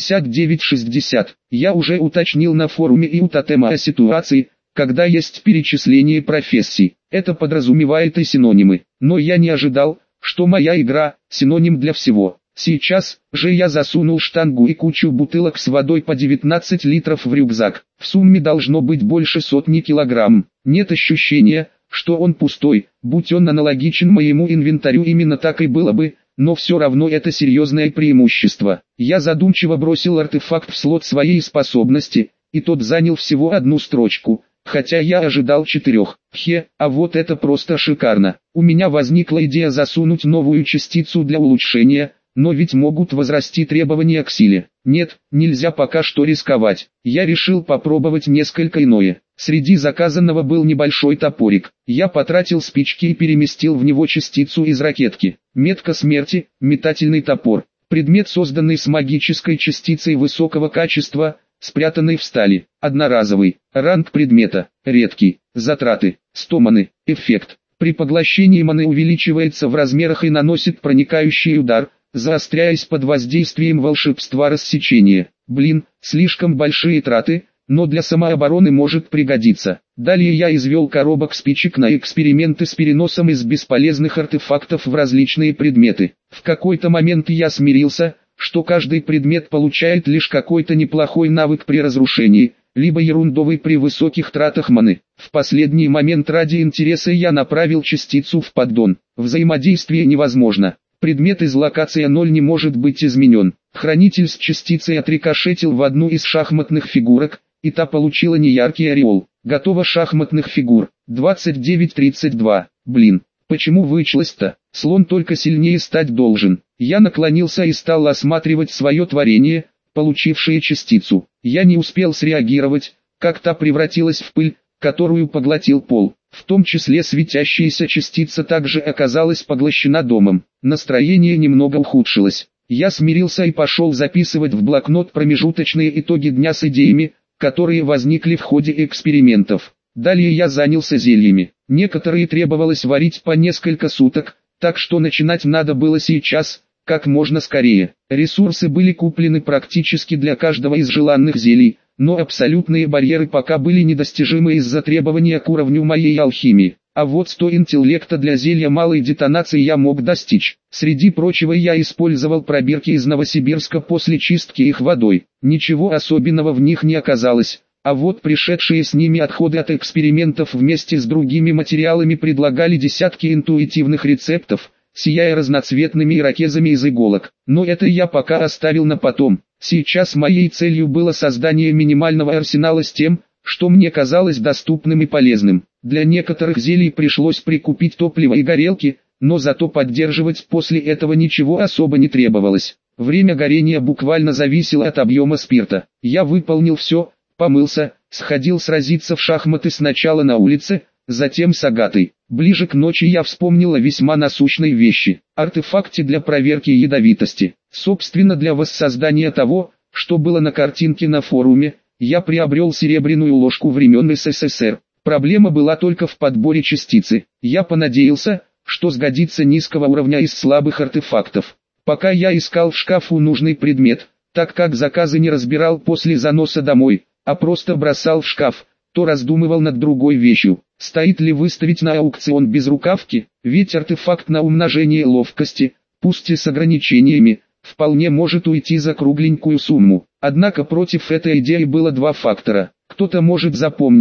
59-60. Я уже уточнил на форуме и у тотема о ситуации, когда есть перечисление профессий. Это подразумевает и синонимы. Но я не ожидал, что моя игра – синоним для всего. Сейчас же я засунул штангу и кучу бутылок с водой по 19 литров в рюкзак. В сумме должно быть больше сотни килограмм. Нет ощущения, что он пустой. Будь он аналогичен моему инвентарю, именно так и было бы. Но все равно это серьезное преимущество. Я задумчиво бросил артефакт в слот своей способности, и тот занял всего одну строчку. Хотя я ожидал 4. А вот это просто шикарно. У меня возникла идея засунуть новую частицу для улучшения, но ведь могут возрасти требования к силе. Нет, нельзя пока что рисковать. Я решил попробовать несколько иное. Среди заказанного был небольшой топорик. Я потратил спички и переместил в него частицу из ракетки. Метка смерти, метательный топор. Предмет, созданный с магической частицей высокого качества, спрятанный в стали, одноразовый, ранг предмета, редкий, затраты, 100 маны, эффект, при поглощении маны увеличивается в размерах и наносит проникающий удар, заостряясь под воздействием волшебства рассечения. Блин, слишком большие траты, но для самообороны может пригодиться. Далее я извел коробок спичек на эксперименты с переносом из бесполезных артефактов в различные предметы. В какой-то момент я смирился, что каждый предмет получает лишь какой-то неплохой навык при разрушении, либо ерундовый при высоких тратах маны. В последний момент ради интереса я направил частицу в поддон. Взаимодействие невозможно. Предмет из локации 0 не может быть изменен. Хранитель с частицей отрикошетил в одну из шахматных фигурок, и та получила неяркий ореол. Готово шахматных фигур. 29-32. Блин, почему вычлась-то? Слон только сильнее стать должен. Я наклонился и стал осматривать свое творение, получившее частицу. Я не успел среагировать, как та превратилась в пыль, которую поглотил пол. В том числе светящаяся частица также оказалась поглощена домом. Настроение немного ухудшилось. Я смирился и пошел записывать в блокнот промежуточные итоги дня с идеями, которые возникли в ходе экспериментов. Далее я занялся зельями. Некоторые требовалось варить по несколько суток, так что начинать надо было сейчас, как можно скорее. Ресурсы были куплены практически для каждого из желанных зелий, но абсолютные барьеры пока были недостижимы из-за требования к уровню моей алхимии. А вот 100 интеллекта для зелья малой детонации я мог достичь. Среди прочего я использовал пробирки из Новосибирска после чистки их водой. Ничего особенного в них не оказалось. А вот пришедшие с ними отходы от экспериментов вместе с другими материалами предлагали десятки интуитивных рецептов, сияя разноцветными ирокезами из иголок. Но это я пока оставил на потом. Сейчас моей целью было создание минимального арсенала с тем, что мне казалось доступным и полезным. Для некоторых зелий пришлось прикупить топливо и горелки, но зато поддерживать после этого ничего особо не требовалось. Время горения буквально зависело от объема спирта. Я выполнил все, помылся, сходил сразиться в шахматы сначала на улице, затем с Агатой. Ближе к ночи я вспомнил о весьма насущной вещи – артефакте для проверки ядовитости. Собственно, для воссоздания того, что было на картинке на форуме, я приобрел серебряную ложку времен СССР. Проблема была только в подборе частицы. Я понадеялся, что сгодится низкого уровня из слабых артефактов. Пока я искал в шкафу нужный предмет, так как заказы не разбирал после заноса домой, а просто бросал в шкаф, то раздумывал над другой вещью. Стоит ли выставить на аукцион без рукавки, ведь артефакт на умножение ловкости, пусть и с ограничениями, вполне может уйти за кругленькую сумму. Однако против этой идеи было два фактора. Кто-то может запомнить,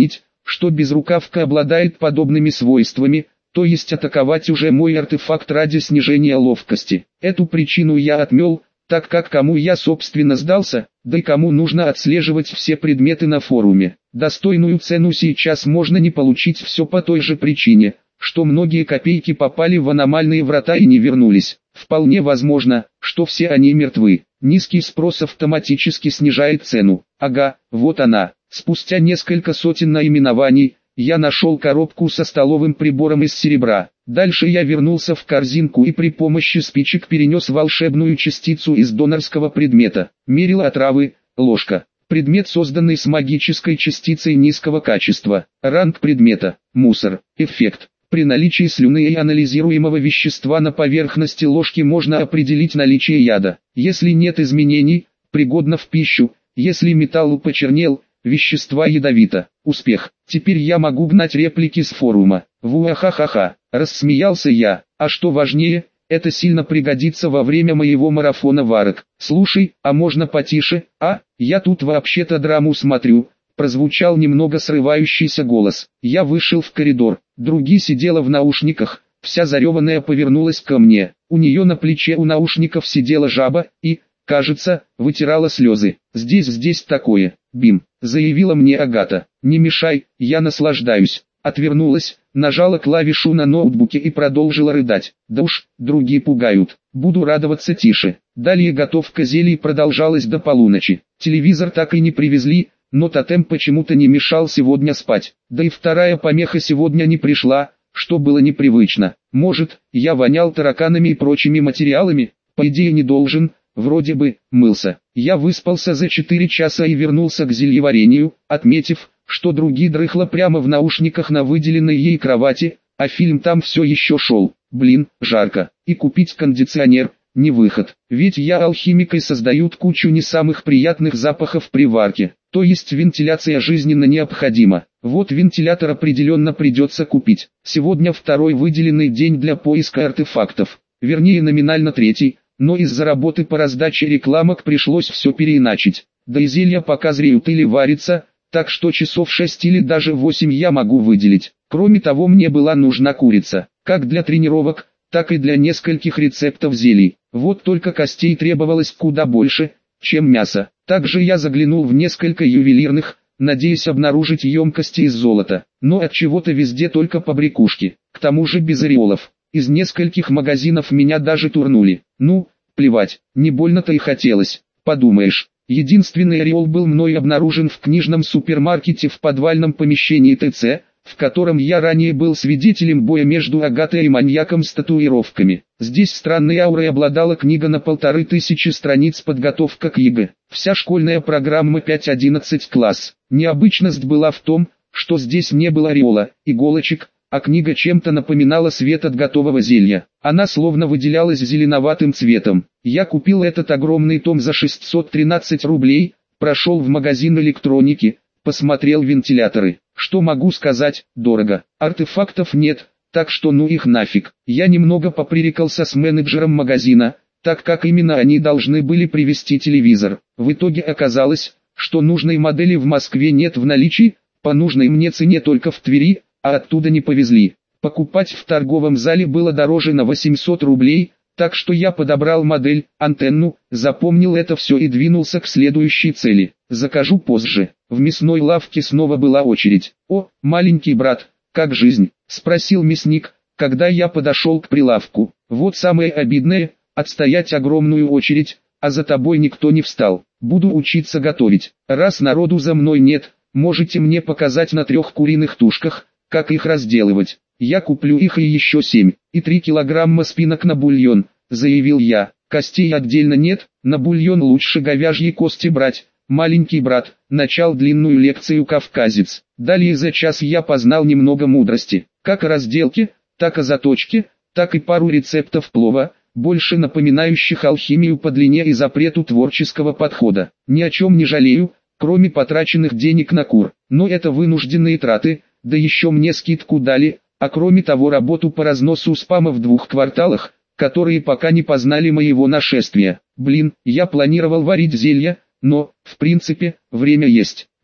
что безрукавка обладает подобными свойствами, то есть атаковать уже мой артефакт ради снижения ловкости. Эту причину я отмел, так как кому я собственно сдался, да и кому нужно отслеживать все предметы на форуме. Достойную цену сейчас можно не получить все по той же причине, что многие копейки попали в аномальные врата и не вернулись. Вполне возможно, что все они мертвы. Низкий спрос автоматически снижает цену. Ага, вот она. Спустя несколько сотен наименований, я нашел коробку со столовым прибором из серебра. Дальше я вернулся в корзинку и при помощи спичек перенес волшебную частицу из донорского предмета. Мерил отравы, ложка. Предмет, созданный с магической частицей низкого качества. Ранг предмета, мусор. Эффект. При наличии слюны и анализируемого вещества на поверхности ложки можно определить наличие яда. Если нет изменений, пригодно в пищу. Если металл почернел, вещества ядовито. Успех. Теперь я могу гнать реплики с форума. Вуахахаха. Рассмеялся я. А что важнее, это сильно пригодится во время моего марафона варок. Слушай, а можно потише? Я тут вообще-то драму смотрю. Прозвучал немного срывающийся голос. Я вышел в коридор. Други сидела в наушниках, вся зареванная повернулась ко мне. У нее на плече у наушников сидела жаба и, кажется, вытирала слезы. «Здесь такое, Бим», заявила мне Агата. «Не мешай, я наслаждаюсь». Отвернулась, нажала клавишу на ноутбуке и продолжила рыдать. «Да уж, другие пугают. Буду радоваться тише». Далее готовка зелий продолжалась до полуночи. Телевизор так и не привезли, но тотем почему-то не мешал сегодня спать. Да и вторая помеха сегодня не пришла, что было непривычно. Может, я вонял тараканами и прочими материалами? По идее не должен, вроде бы, мылся. Я выспался за 4 часа и вернулся к зельеварению, отметив, что другие дрыхла прямо в наушниках на выделенной ей кровати, а фильм там все еще шел. Блин, жарко. И купить кондиционер – не выход. Ведь я алхимик и создают кучу не самых приятных запахов при варке. То есть вентиляция жизненно необходима. Вот вентилятор определенно придется купить. Сегодня второй выделенный день для поиска артефактов. Вернее номинально третий, но из-за работы по раздаче рекламок пришлось все переиначить. Да и зелья пока зреют или варятся, так что часов 6 или даже 8 я могу выделить. Кроме того, мне была нужна курица, как для тренировок, так и для нескольких рецептов зелий. Вот только костей требовалось куда больше, чем мясо. Также я заглянул в несколько ювелирных, надеясь обнаружить емкости из золота, но от чего-то везде только побрякушки, к тому же без ореолов. Из нескольких магазинов меня даже турнули. Ну, плевать, не больно-то и хотелось, подумаешь. Единственный ореол был мной обнаружен в книжном супермаркете в подвальном помещении ТЦ, в котором я ранее был свидетелем боя между Агатой и маньяком с татуировками. Здесь странной аурой обладала книга на 1500 страниц «Подготовка к ЕГЭ». Вся школьная программа 5-11 класс. Необычность была в том, что здесь не было ореола, иголочек, а книга чем-то напоминала свет от готового зелья. Она словно выделялась зеленоватым цветом. Я купил этот огромный том за 613 рублей, прошел в магазин электроники, посмотрел вентиляторы. Что могу сказать, дорого. Артефактов нет, так что ну их нафиг. Я немного попререкался с менеджером магазина, так как именно они должны были привезти телевизор. В итоге оказалось, что нужной модели в Москве нет в наличии, по нужной мне цене только в Твери, а оттуда не повезли. Покупать в торговом зале было дороже на 800 рублей, так что я подобрал модель, антенну, запомнил это все и двинулся к следующей цели. Закажу позже. В мясной лавке снова была очередь. «О, маленький брат, как жизнь?» – спросил мясник, когда я подошел к прилавку. «Вот самое обидное, отстоять огромную очередь, а за тобой никто не встал. Буду учиться готовить. Раз народу за мной нет, можете мне показать на 3 куриных тушках, как их разделывать. Я куплю их и еще 7, и 3 килограмма спинок на бульон», – заявил я. «Костей отдельно нет, на бульон лучше говяжьи кости брать». Маленький брат, начал длинную лекцию кавказец. Далее за час я познал немного мудрости, как о разделке, так о заточке, так и пару рецептов плова, больше напоминающих алхимию по длине и запрету творческого подхода. Ни о чем не жалею, кроме потраченных денег на кур, но это вынужденные траты, да еще мне скидку дали, а кроме того работу по разносу спама в 2 кварталах, которые пока не познали моего нашествия. Блин, я планировал варить зелья, но, в принципе, время есть.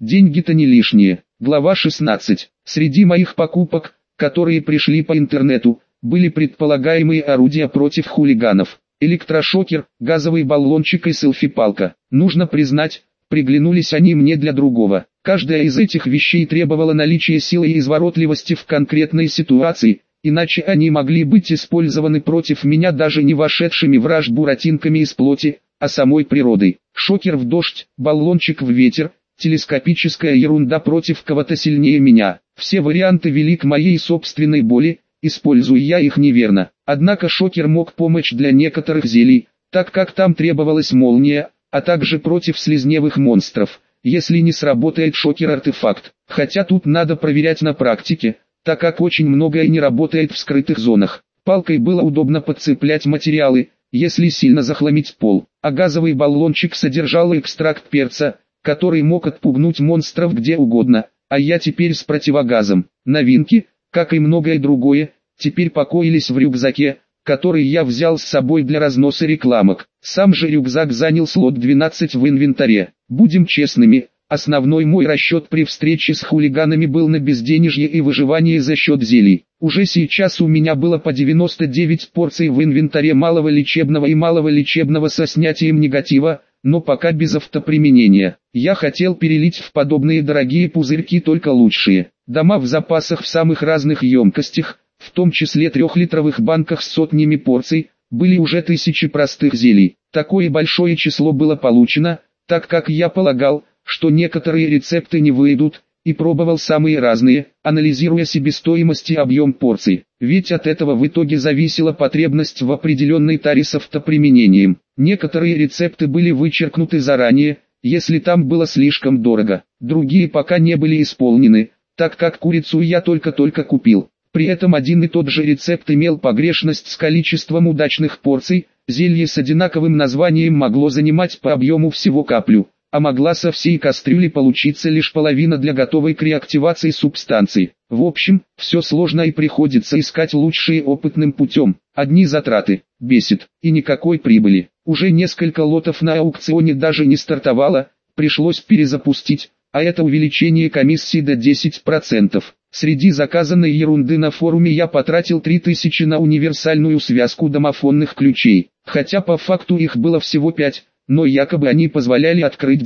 деньги-то не лишние. Глава 16. Среди моих покупок, которые пришли по интернету, были предполагаемые орудия против хулиганов. Электрошокер, газовый баллончик и селфи-палка. Нужно признать, приглянулись они мне для другого. Каждая из этих вещей требовала наличия силы и изворотливости в конкретной ситуации, иначе они могли быть использованы против меня даже не вошедшими в раж буратинками из плоти, а самой природой. Шокер в дождь, баллончик в ветер, телескопическая ерунда против кого-то сильнее меня. Все варианты вели к моей собственной боли, используя я их неверно. Однако шокер мог помочь для некоторых зелий, так как там требовалась молния, а также против слизневых монстров, если не сработает шокер-артефакт. Хотя тут надо проверять на практике, так как очень многое не работает в скрытых зонах. Палкой было удобно подцеплять материалы, если сильно захламить пол, а газовый баллончик содержал экстракт перца, который мог отпугнуть монстров где угодно, а я теперь с противогазом. Новинки, как и многое другое, теперь покоились в рюкзаке, который я взял с собой для разноса рекламок. Сам же рюкзак занял слот 12 в инвентаре. Будем честными, основной мой расчет при встрече с хулиганами был на безденежье и выживание за счет зелий. Уже сейчас у меня было по 99 порций в инвентаре малого лечебного и малого лечебного со снятием негатива, но пока без автоприменения. Я хотел перелить в подобные дорогие пузырьки только лучшие. Дома в запасах в самых разных емкостях, в том числе 3-литровых банках с сотнями порций, были уже 1000 простых зелий. Такое большое число было получено, так как я полагал, что некоторые рецепты не выйдут, и пробовал самые разные, анализируя себестоимость и объем порций. Ведь от этого в итоге зависела потребность в определенной таре с автоприменением. Некоторые рецепты были вычеркнуты заранее, если там было слишком дорого. Другие пока не были исполнены, так как курицу я только-только купил. При этом один и тот же рецепт имел погрешность с количеством удачных порций, зелье с одинаковым названием могло занимать по объему всего каплю, а могла со всей кастрюли получиться лишь половина для готовой к реактивации субстанции. В общем, все сложно и приходится искать лучшие опытным путем. Одни затраты, бесит, и никакой прибыли. Уже несколько лотов на аукционе даже не стартовало, пришлось перезапустить, а это увеличение комиссии до 10%. Среди заказанной ерунды на форуме я потратил 3000 на универсальную связку домофонных ключей, хотя по факту их было всего 5, но якобы они позволяли открыть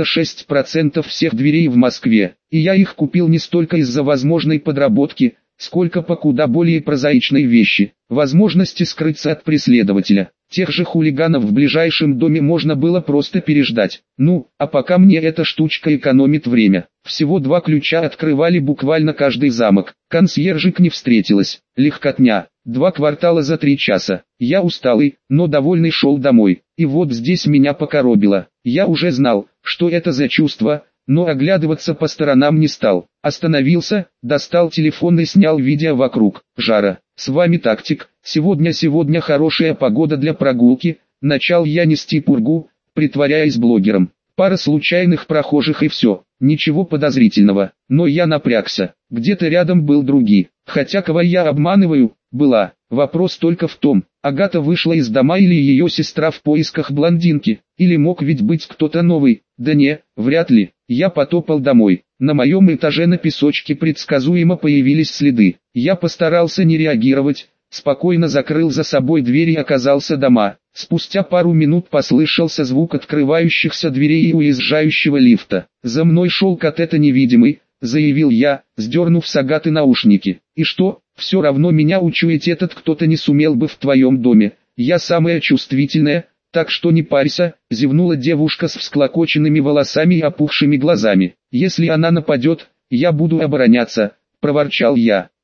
96% всех дверей в Москве, и я их купил не столько из-за возможной подработки, сколько по куда более прозаичной вещи, возможности скрыться от преследователя. Тех же хулиганов в ближайшем доме можно было просто переждать. Ну, а пока мне эта штучка экономит время. Всего 2 ключа открывали буквально каждый замок. Консьержик не встретилась. Легкотня. 2 квартала за 3 часа. Я усталый, но довольный шел домой. И вот здесь меня покоробило. Я уже знал, что это за чувство, но оглядываться по сторонам не стал. Остановился, достал телефон и снял видео вокруг. Жара. С вами Тактик. Сегодня хорошая погода для прогулки. Начал я нести пургу, притворяясь блогером. Пара случайных прохожих и все. Ничего подозрительного. Но я напрягся. Где-то рядом был другие. Хотя кого я обманываю, была. Вопрос только в том, Агата вышла из дома или ее сестра в поисках блондинки. Или мог ведь быть кто-то новый. Да не, вряд ли. Я потопал домой. На моем этаже на песочке предсказуемо появились следы. Я постарался не реагировать, спокойно закрыл за собой дверь и оказался дома. Спустя пару минут послышался звук открывающихся дверей и уезжающего лифта. За мной шел Катета невидимый, заявил я, сдернув с Агаты наушники. И что, все равно меня учуять этот кто-то не сумел бы в твоем доме. Я самая чувствительная, так что не парься, зевнула девушка с всклокоченными волосами и опухшими глазами. Если она нападет, я буду обороняться, проворчал я.